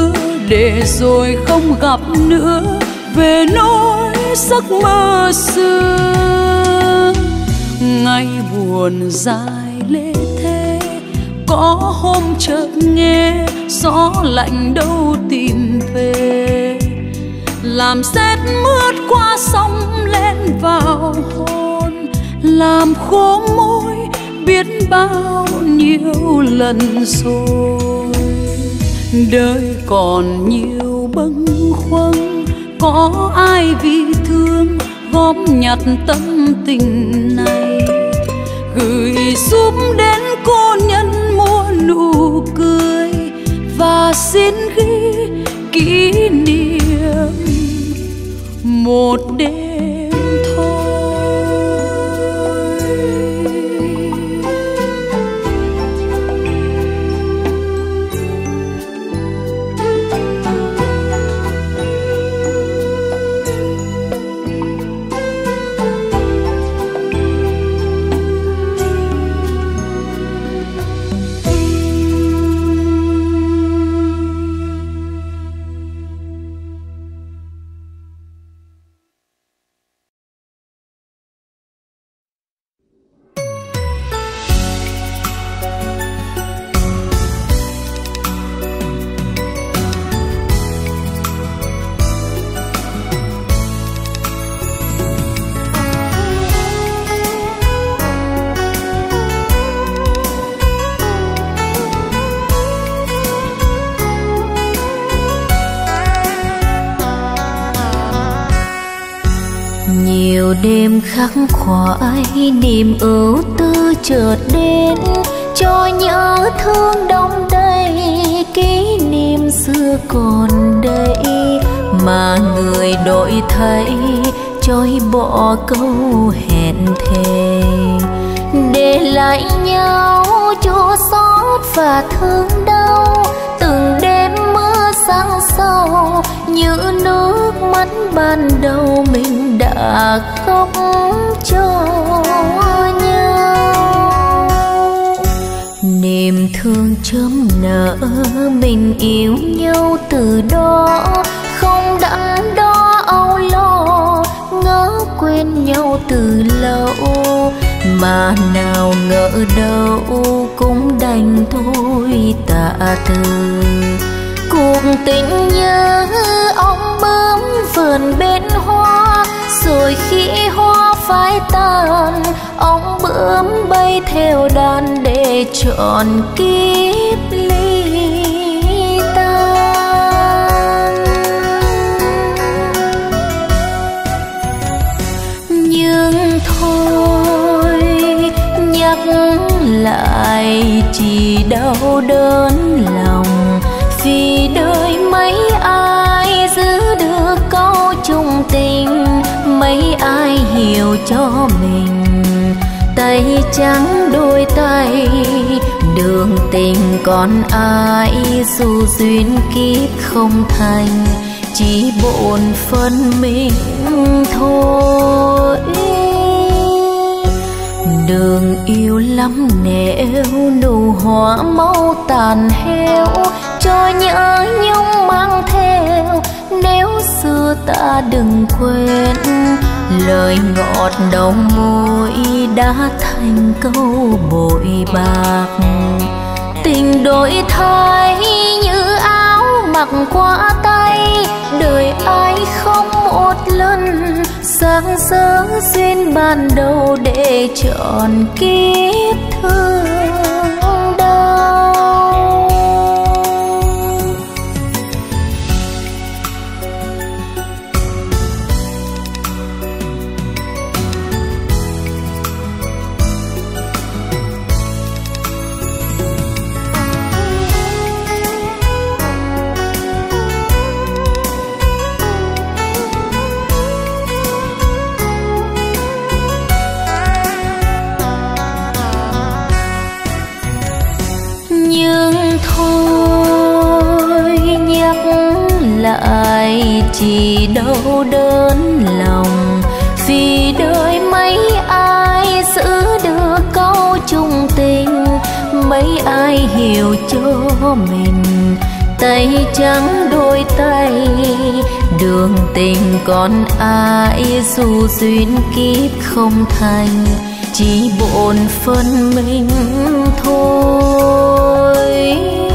để rồi không gặp nữa về nỗi giấc mơ xưa. Ngày buồn dài lê thế, có hôm chợt nghe gió lạnh đâu tìm về, làm rét mướt qua sông lên vào hồn, làm khô môi biết bao nhiêu lần rồi. Đời còn nhiều bâng khuâng, có ai vì thương gom nhặt tâm tình này, gửi giúp đến cô nhân mua nụ cười, và xin ghi kỷ niệm một đêm thôi. Nhiều đêm khắc khoải niềm ưu tư chợt đến, cho nhớ thương đông đầy, kỷ niệm xưa còn đây mà người đổi thay, trôi bỏ câu hẹn thề, để lại nhau chua xót và thương đau. Từng đêm mưa sáng sâu như nước mắt ban đầu mình đã khóc cho nhau. Niềm thương chớm nở mình yêu nhau từ đó, không đắn đo âu lo ngỡ quên nhau từ lâu, mà nào ngờ đâu cũng đành thôi tạ từ. Cuộc tình như ong bướm vườn bên hoa, rồi khi hoa phai tàn, ong bướm bay theo đàn để trọn kiếp ly tan. Nhưng thôi nhắc lại chỉ đau đớn lòng, vì đời mấy ai giữ được câu chung tình, mấy ai hiểu cho mình tay trắng đôi tay. Đường tình còn ai dù duyên kiếp không thành, chỉ bộn phân mình thôi. Đường yêu lắm nẻo nụ hoa mau tàn heo, cho nhớ nhung mang theo. Nếu xưa ta đừng quên, lời ngọt đầu môi đã thành câu bội bạc. Tình đổi thay như áo mặc qua tay, đời ai không một lần sáng sớm duyên ban đầu để chọn kiếp thương đau. Lại chỉ đau đớn lòng, vì đời mấy ai giữ được câu chung tình, mấy ai hiểu cho mình tay trắng đôi tay, đường tình còn ai dù duyên kiếp không thành, chỉ bộn phân mình thôi.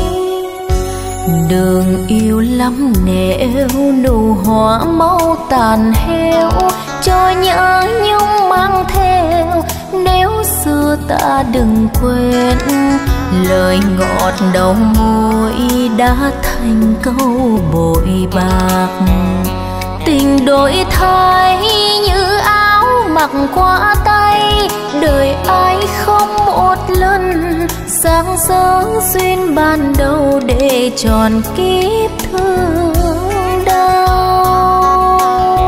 Đường yêu lắm nếu nụ hoa mau tàn heo, cho nhớ nhung mang theo. Nếu xưa ta đừng quên, lời ngọt đầu môi đã thành câu bội bạc. Tình đổi thay như áo mặc qua tay, đời ai không một lần sáng sớm duyên ban đầu để tròn kiếp thương đau.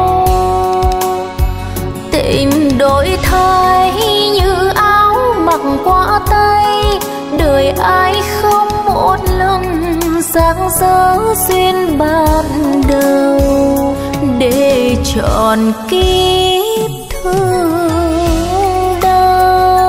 Tình đổi thay như áo mặc qua tay, đời ai không một lần sáng sớm duyên ban đầu để tròn kiếp thương đau.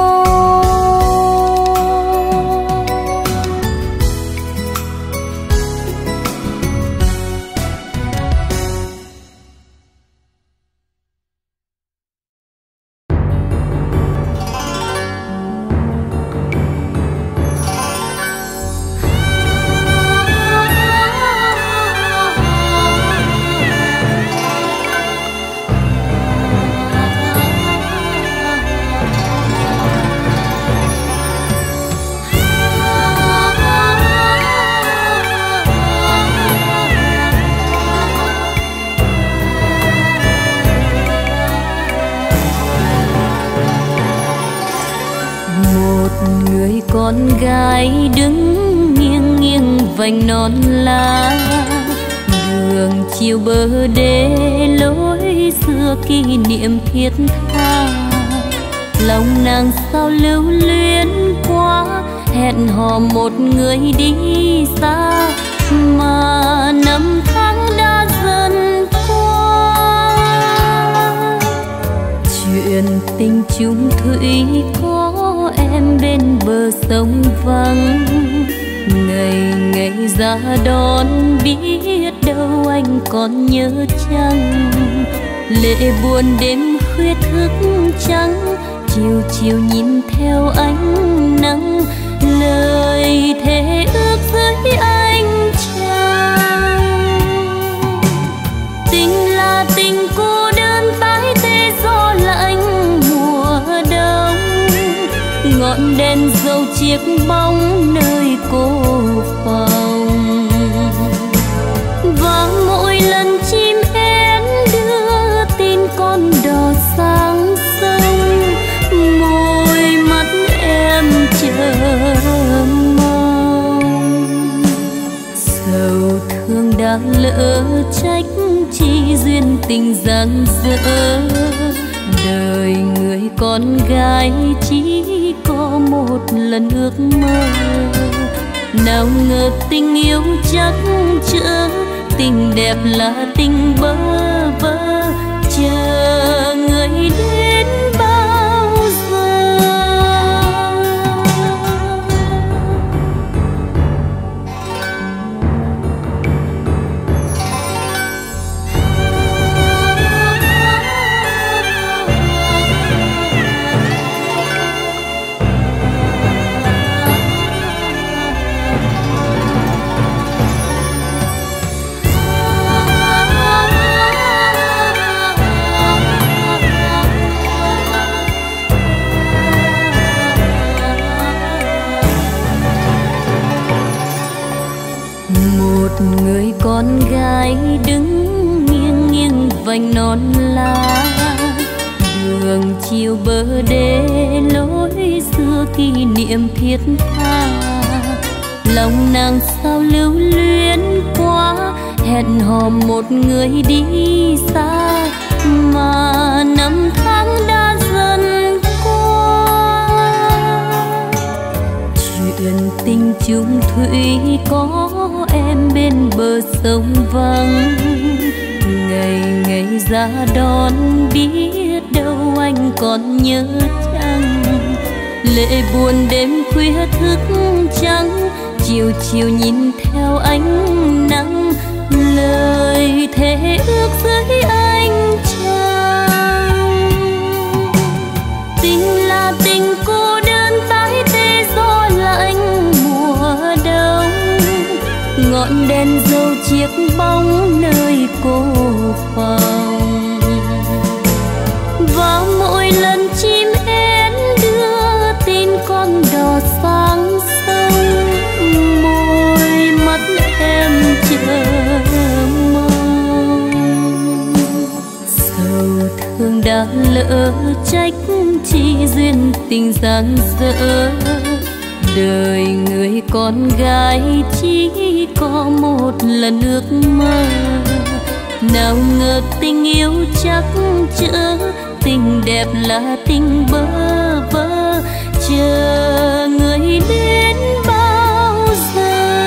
Con gái đứng nghiêng nghiêng vành non lá, đường chiều bờ đê lối xưa kỷ niệm thiết tha. Lòng nàng sao lưu luyến quá, hẹn hò một người đi xa, mà năm tháng đã dần qua. Chuyện tình chung thủy có em bên bờ sông vắng, ngày ngày ra đón biết đâu anh còn nhớ chăng. Lệ buồn đêm khuya thức trắng, chiều chiều nhìn theo ánh nắng, lời thề ước với anh chàng. Tình là tình cô đơn tái tê gió lạnh mùa đông, ngọn đèn dầu chiếc bóng nơi cô phòng. Và mỗi lần chim én đưa tin con đò sang sông, môi mắt em chờ mong. Sầu thương đã lỡ trách chi duyên tình giang dở, đời người con gái chỉ có một lần ước mơ. Nào ngờ tình yêu chắc chở, tình đẹp là tình bơ vơ, chờ người đến bao giờ. Người con gái đứng nghiêng nghiêng vành non lá, đường chiều bờ đê lối xưa kỷ niệm thiết tha. Lòng nàng sao lưu luyến quá, hẹn hò một người đi xa, mà năm tháng đã dần qua. Chuyện tình chung thủy có em bên bờ sông vắng, ngày ngày ra đón biết đâu anh còn nhớ chăng. Lệ buồn đêm khuya thức trắng, chiều chiều nhìn theo ánh nắng, lời thề ước dưới ánh trăng. Tình là tình cô đơn tái tê gió lạnh mùa đông, ngọn đèn dầu chiếc bóng nơi cô phòng. Và mỗi lần chim én đưa tin con đò sang sông, môi mắt em chờ mong. Sầu thương đã lỡ trách chi duyên tình giang dở, đời người con gái chỉ có một lần ước mơ. Nào ngờ tình yêu chắc chở, tình đẹp là tình bơ vơ, chờ người đến bao giờ.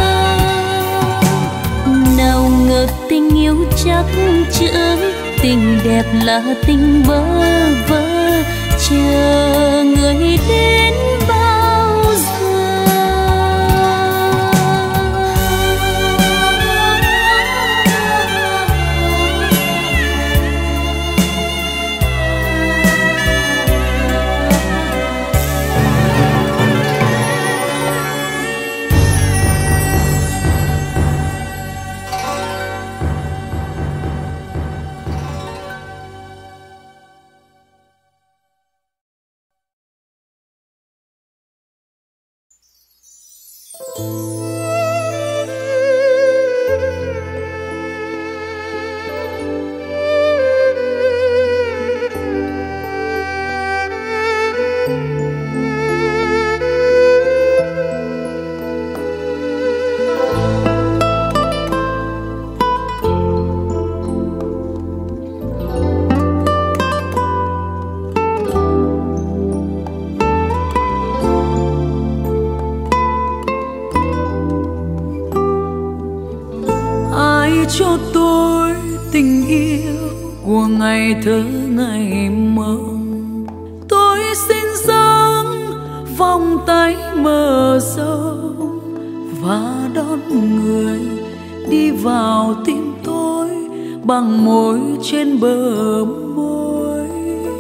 Nào ngờ tình yêu chắc chở, tình đẹp là tình bơ vơ, chờ người đến bao giờ. Cho tôi tình yêu của ngày thơ ngày mộng, tôi xin dâng vòng tay mờ sâu và đón người đi vào tim tôi bằng môi trên bờ môi.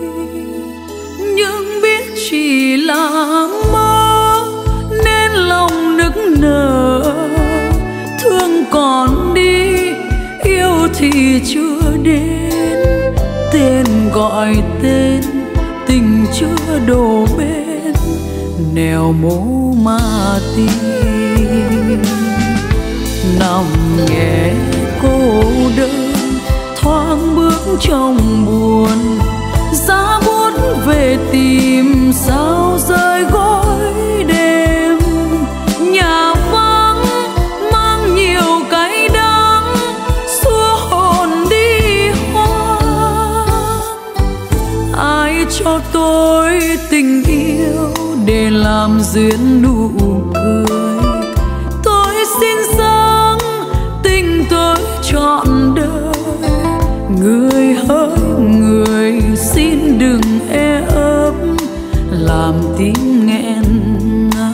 Nhưng biết chỉ là mơ nên lòng nức nở, thương còn đi yêu thì chưa đến, tên gọi tên tình chưa đổ bên, nẻo mố mà tìm. Nằm nghe cô đơn thoáng bước trong buồn, giá buốt về tìm sao rơi gối đêm. Nhà vắng mang nhiều cái đắng, xua hồn đi hoang. Ai cho tôi tình yêu để làm duyên nụ cười, tôi xin dâng tình tôi trọn đời. Người hỡi người xin đừng e ấp làm tim nghẹn ngào.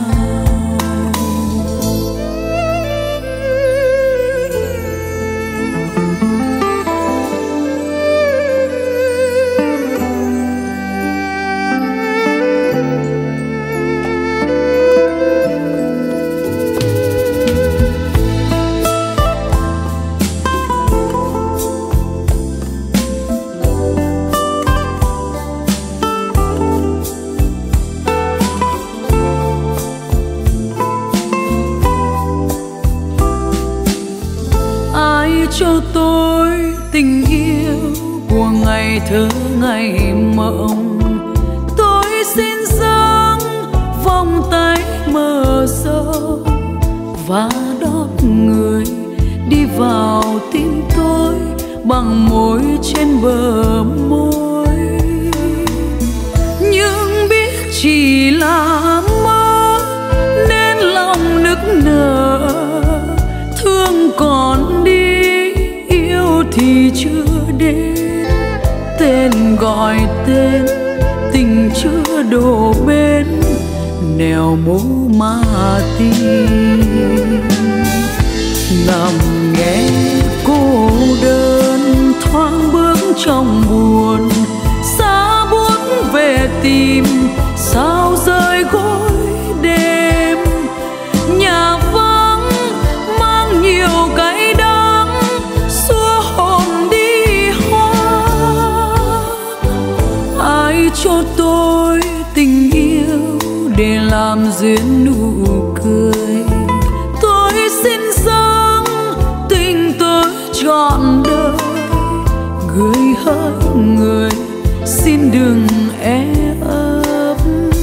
Cho tôi tình yêu của ngày thơ ngày mộng, tôi xin dâng vòng tay mờ sâu và đón người đi vào tim tôi bằng môi trên bờ môi. Nhưng biết chỉ là mơ nên lòng nức nở, thương còn đi thì chưa đến, tên gọi tên tình chưa đổ bên, nẻo mố mà tìm. Nằm nghe cô đơn thoáng bước trong buồn, xa buốt về tìm sao rơi gối đêm. Nhà vắng mang nhiều cay đắng xua hồn đi hoa. Ai cho tôi tình yêu để làm duyên nụ cười? Tôi xin dâng tình tôi trọn đời, gửi hết người xin đừng e ấp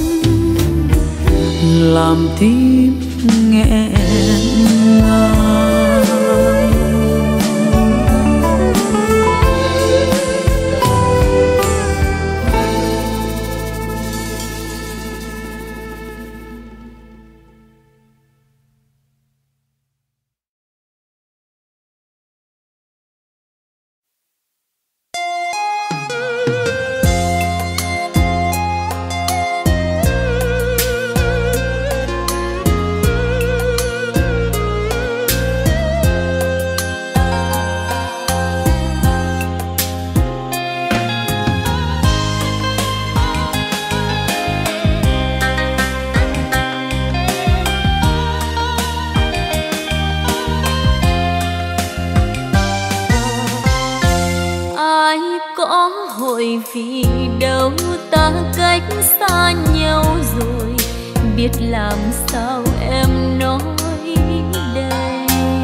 làm tim nghẹn ngào. Vì đâu ta cách xa nhau rồi, biết làm sao em nói đây.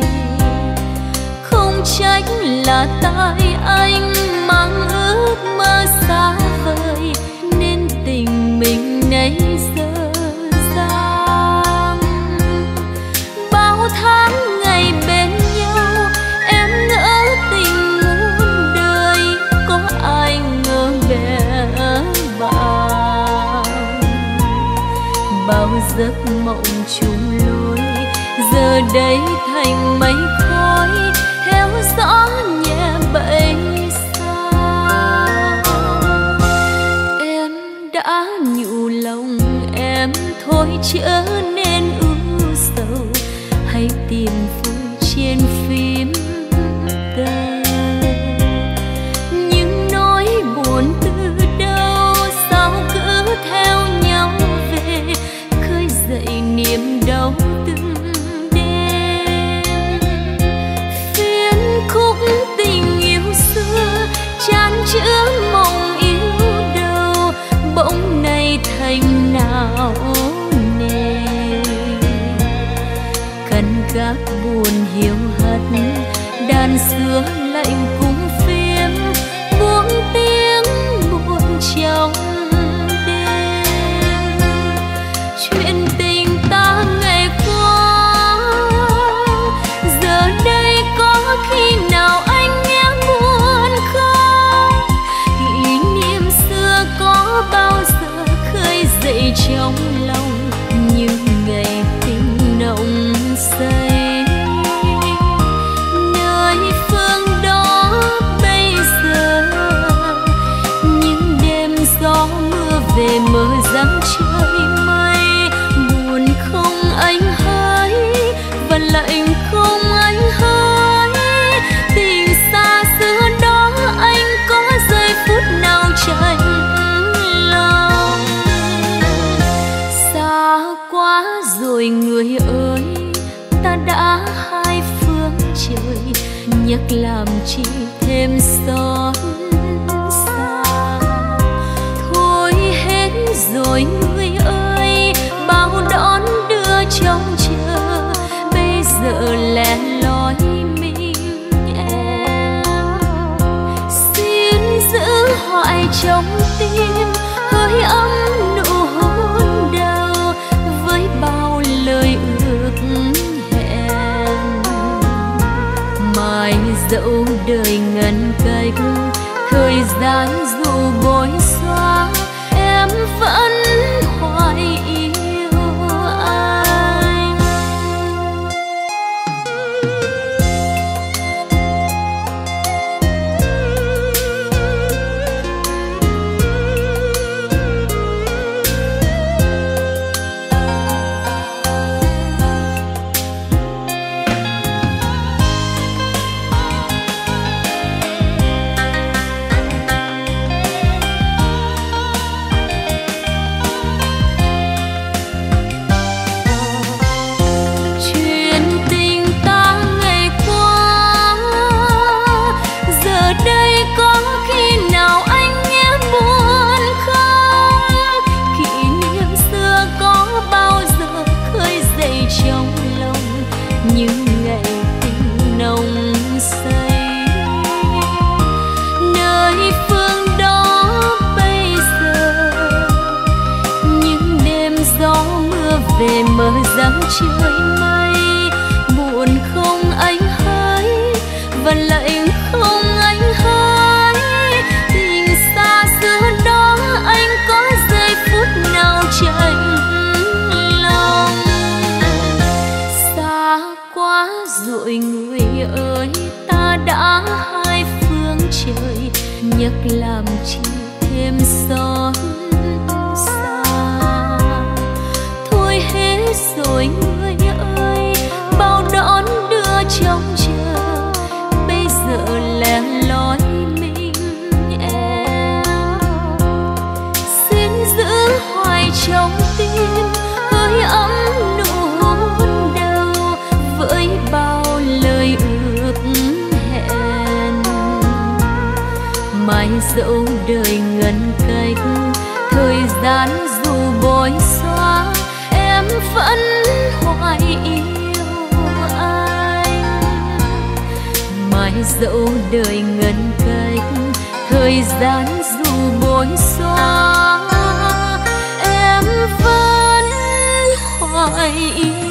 Không trách là tại anh mang ước mơ xa vời, nên tình mình nãy giờ dang. Bao tháng ngày bên nhau em ngỡ tình muôn đời, có ai ngờ bé bàng. Bao giấc mộng chung lối giờ đây thành mây khói, theo gió nhẹ bay xa. Em đã nhủ lòng em thôi chớ nên ưu sầu, hãy tìm vui trên phim tây. Những nỗi buồn từ đâu sao cứ theo nhau về, khơi dậy niềm đau từng đêm. Phiên khúc tình yêu xưa chan chứa mộng yêu đầu, bỗng nay thành nào nề. Cần các buồn hiu hắt đàn xưa lạnh cung phím, buông tiếng buồn trong đêm. Chuyện tình ta ngày qua giờ đây có khi nào anh nghe buồn không? Kỷ niệm xưa có bao giờ khơi dậy trong lòng những ngày tình nồng say. Nơi phương đó bây giờ những đêm gió mưa về mờ dáng trời mây, buồn không anh hỡi và lạnh không anh hỡi. Tình xa xưa đó anh có giây phút nào chạnh lòng? Xa quá rồi người ơi, ta đã hai phương trời, nhắc làm chi thêm xót xa. Thôi hết rồi người ơi, bao đón đưa trong chờ, bây giờ lẻ loi mình em. Xin giữ hoài trong tim hơi ấm nụ hôn đầu, với bao lời ước hẹn. Mai dẫu đời ngăn cách, thời gian dù bối xóa, em vẫn hoài yêu anh. về mơ dáng trời mây. Buồn không anh hỡi, và lạnh không anh hỡi, tình xa xưa đó anh có giây phút nào chạnh lòng. Xa quá rồi người ơi, ta đã hai phương trời, nhắc làm chi thêm xót xa. Thôi hết rồi người ơi, bao đón đưa trong chờ, bây giờ lẻ loi mình em. Xin giữ hoài trong tim hơi ấm nụ hôn đầu, với bao lời ước hẹn. Mai dẫu đời ngăn cách, thời gian dù bối xóa, em vẫn hoài yêu anh. Mai dẫu đời ngăn cách, thời gian dù bối xóa, em vẫn hoài yêu anh.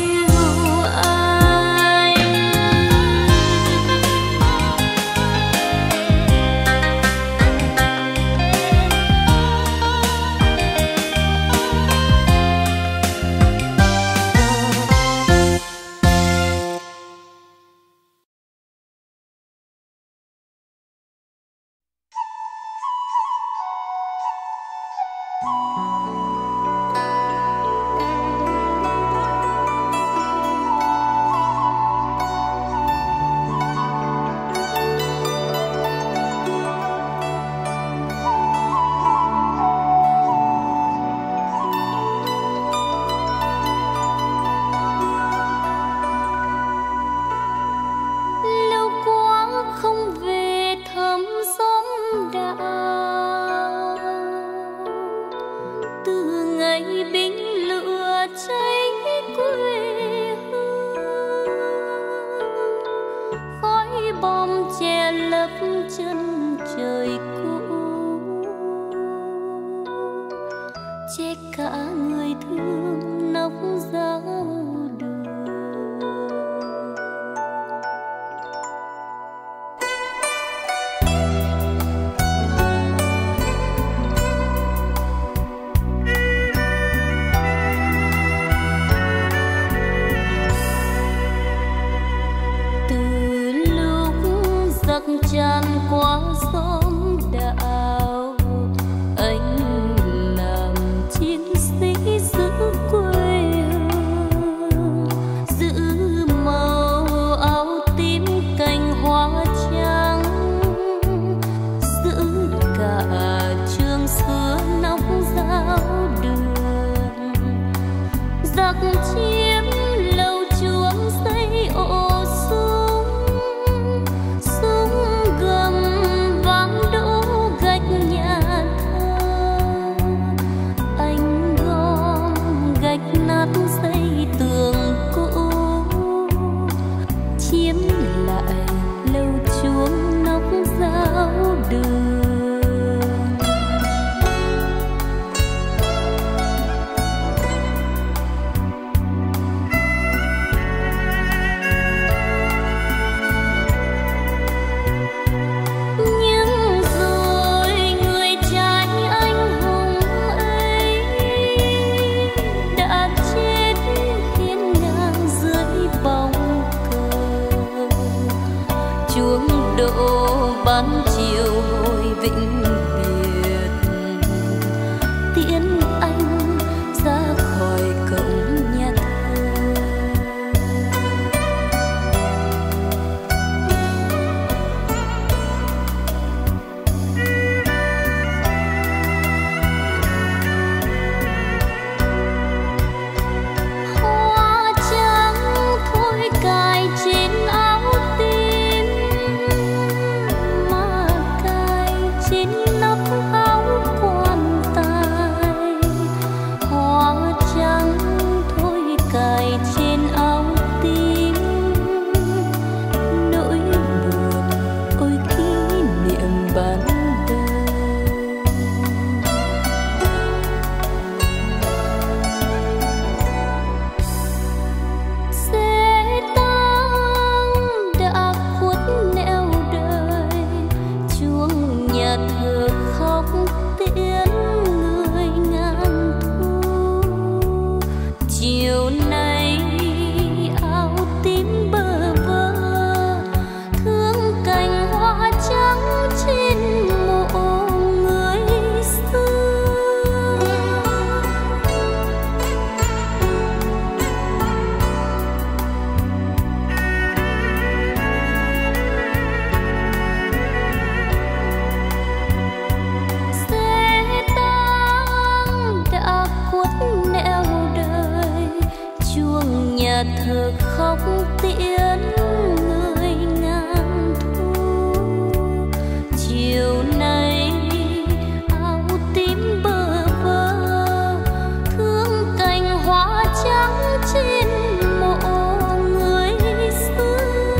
nhà thờ khóc tiễn người ngàn thu. Chiều nay áo tím bơ vơ thương cành hoa trắng trên mộ người xưa.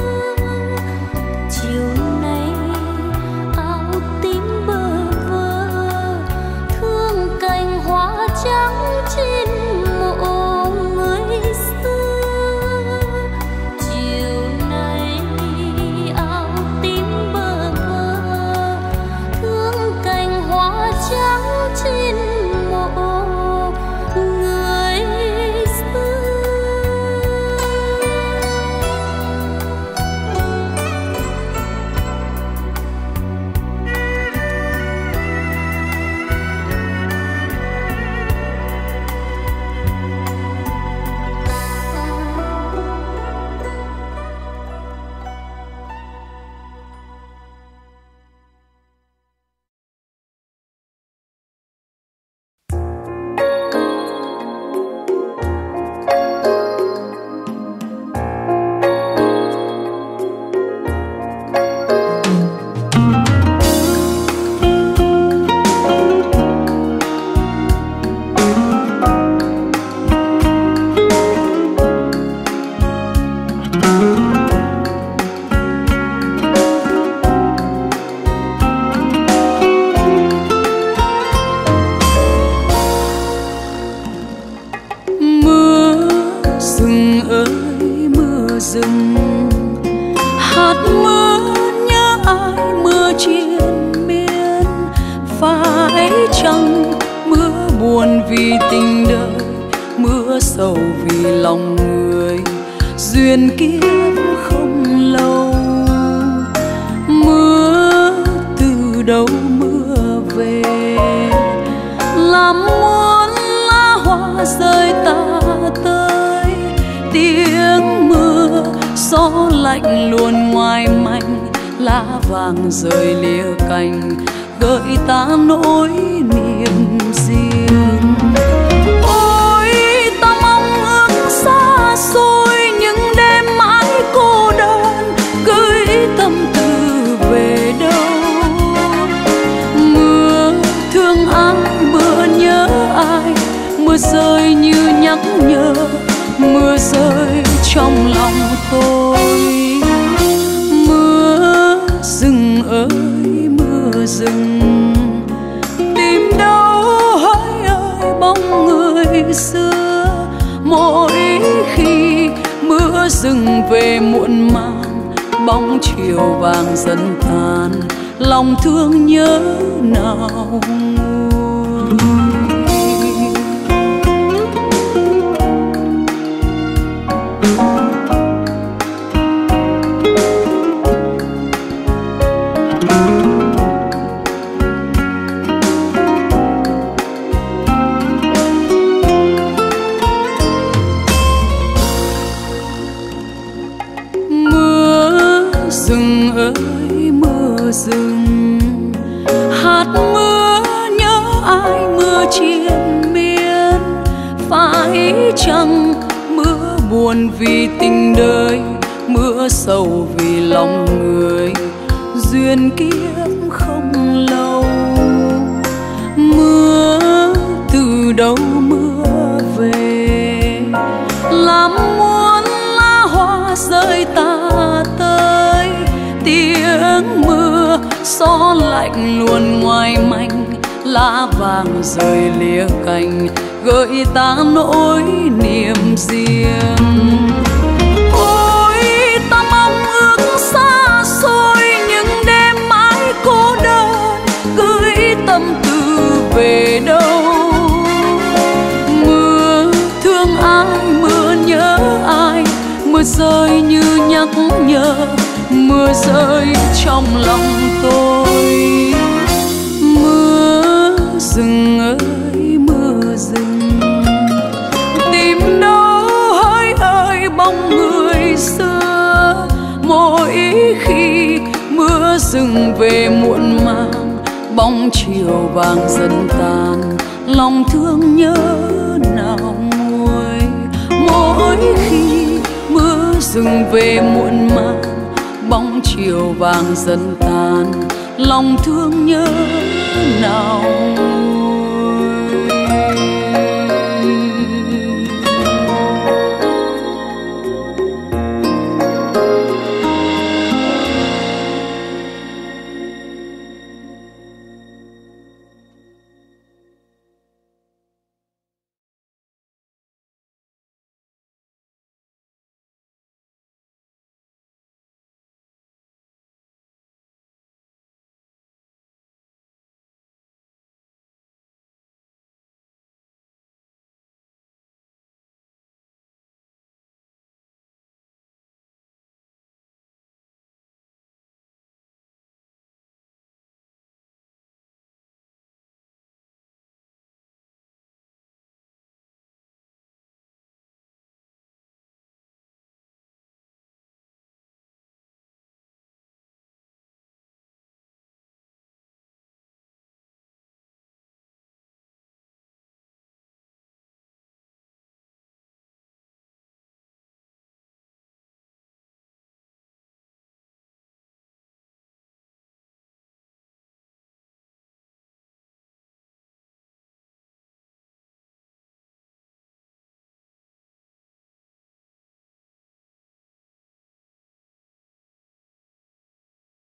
Chiều nay áo tím bơ vơ thương cành hoa trắng trên mộ người xưa. Chiều nay áo tím bơ vơ thương cành hoa trắng trên mộ người xưa. Mưa rừng ơi mưa rừng, hạt mưa nhớ ai mưa triền miên. Phải chăng mưa buồn vì tình đời, mưa sầu vì lòng người, duyên kiếp không lâu. Mưa từ đâu mưa về, làm muôn lá hoa rơi tả tơi. Tiếng mưa gió lạnh luôn ngoài manh, lá vàng rơi lìa cành, gợi ta nỗi niềm riêng. Ôi ta mong ước xa xôi những đêm mãi cô đơn, gửi tâm tư về đâu. Mưa thương ai mưa nhớ ai, mưa rơi như nhắc nhở, mưa rơi trong lòng tôi. Mưa rừng ơi mưa rừng, tìm đâu hỡi ơi bóng người xưa. Mỗi khi mưa rừng về muộn màng, bóng chiều vàng dần tàn, lòng thương nhớ nào nguôi. Rừng ơi mưa rừng, hạt mưa nhớ ai mưa triền miên. Phải chăng mưa buồn vì tình đời, mưa sầu vì lòng người, duyên kiếp không lâu. Mưa từ đâu mưa về, làm muôn lá hoa rơi tả tơi. Tiếng mưa gió lạnh luôn ngoài manh, lá vàng rơi lìa cành, gợi ta nỗi niềm riêng. Ôi ta mong ước xa xôi những đêm mãi cô đơn, gửi tâm tư về đâu. Mưa thương ai mưa nhớ ai, mưa rơi như nhắc nhở, mưa rơi trong lòng tôi. Mưa rừng ơi mưa rừng, tìm đâu hỡi ơi bóng người xưa. Mỗi khi mưa rừng về muộn màng, bóng chiều vàng dần tàn, lòng thương nhớ nào nguôi. Mỗi khi dừng về muộn màng, bóng chiều vàng dần tàn, lòng thương nhớ nào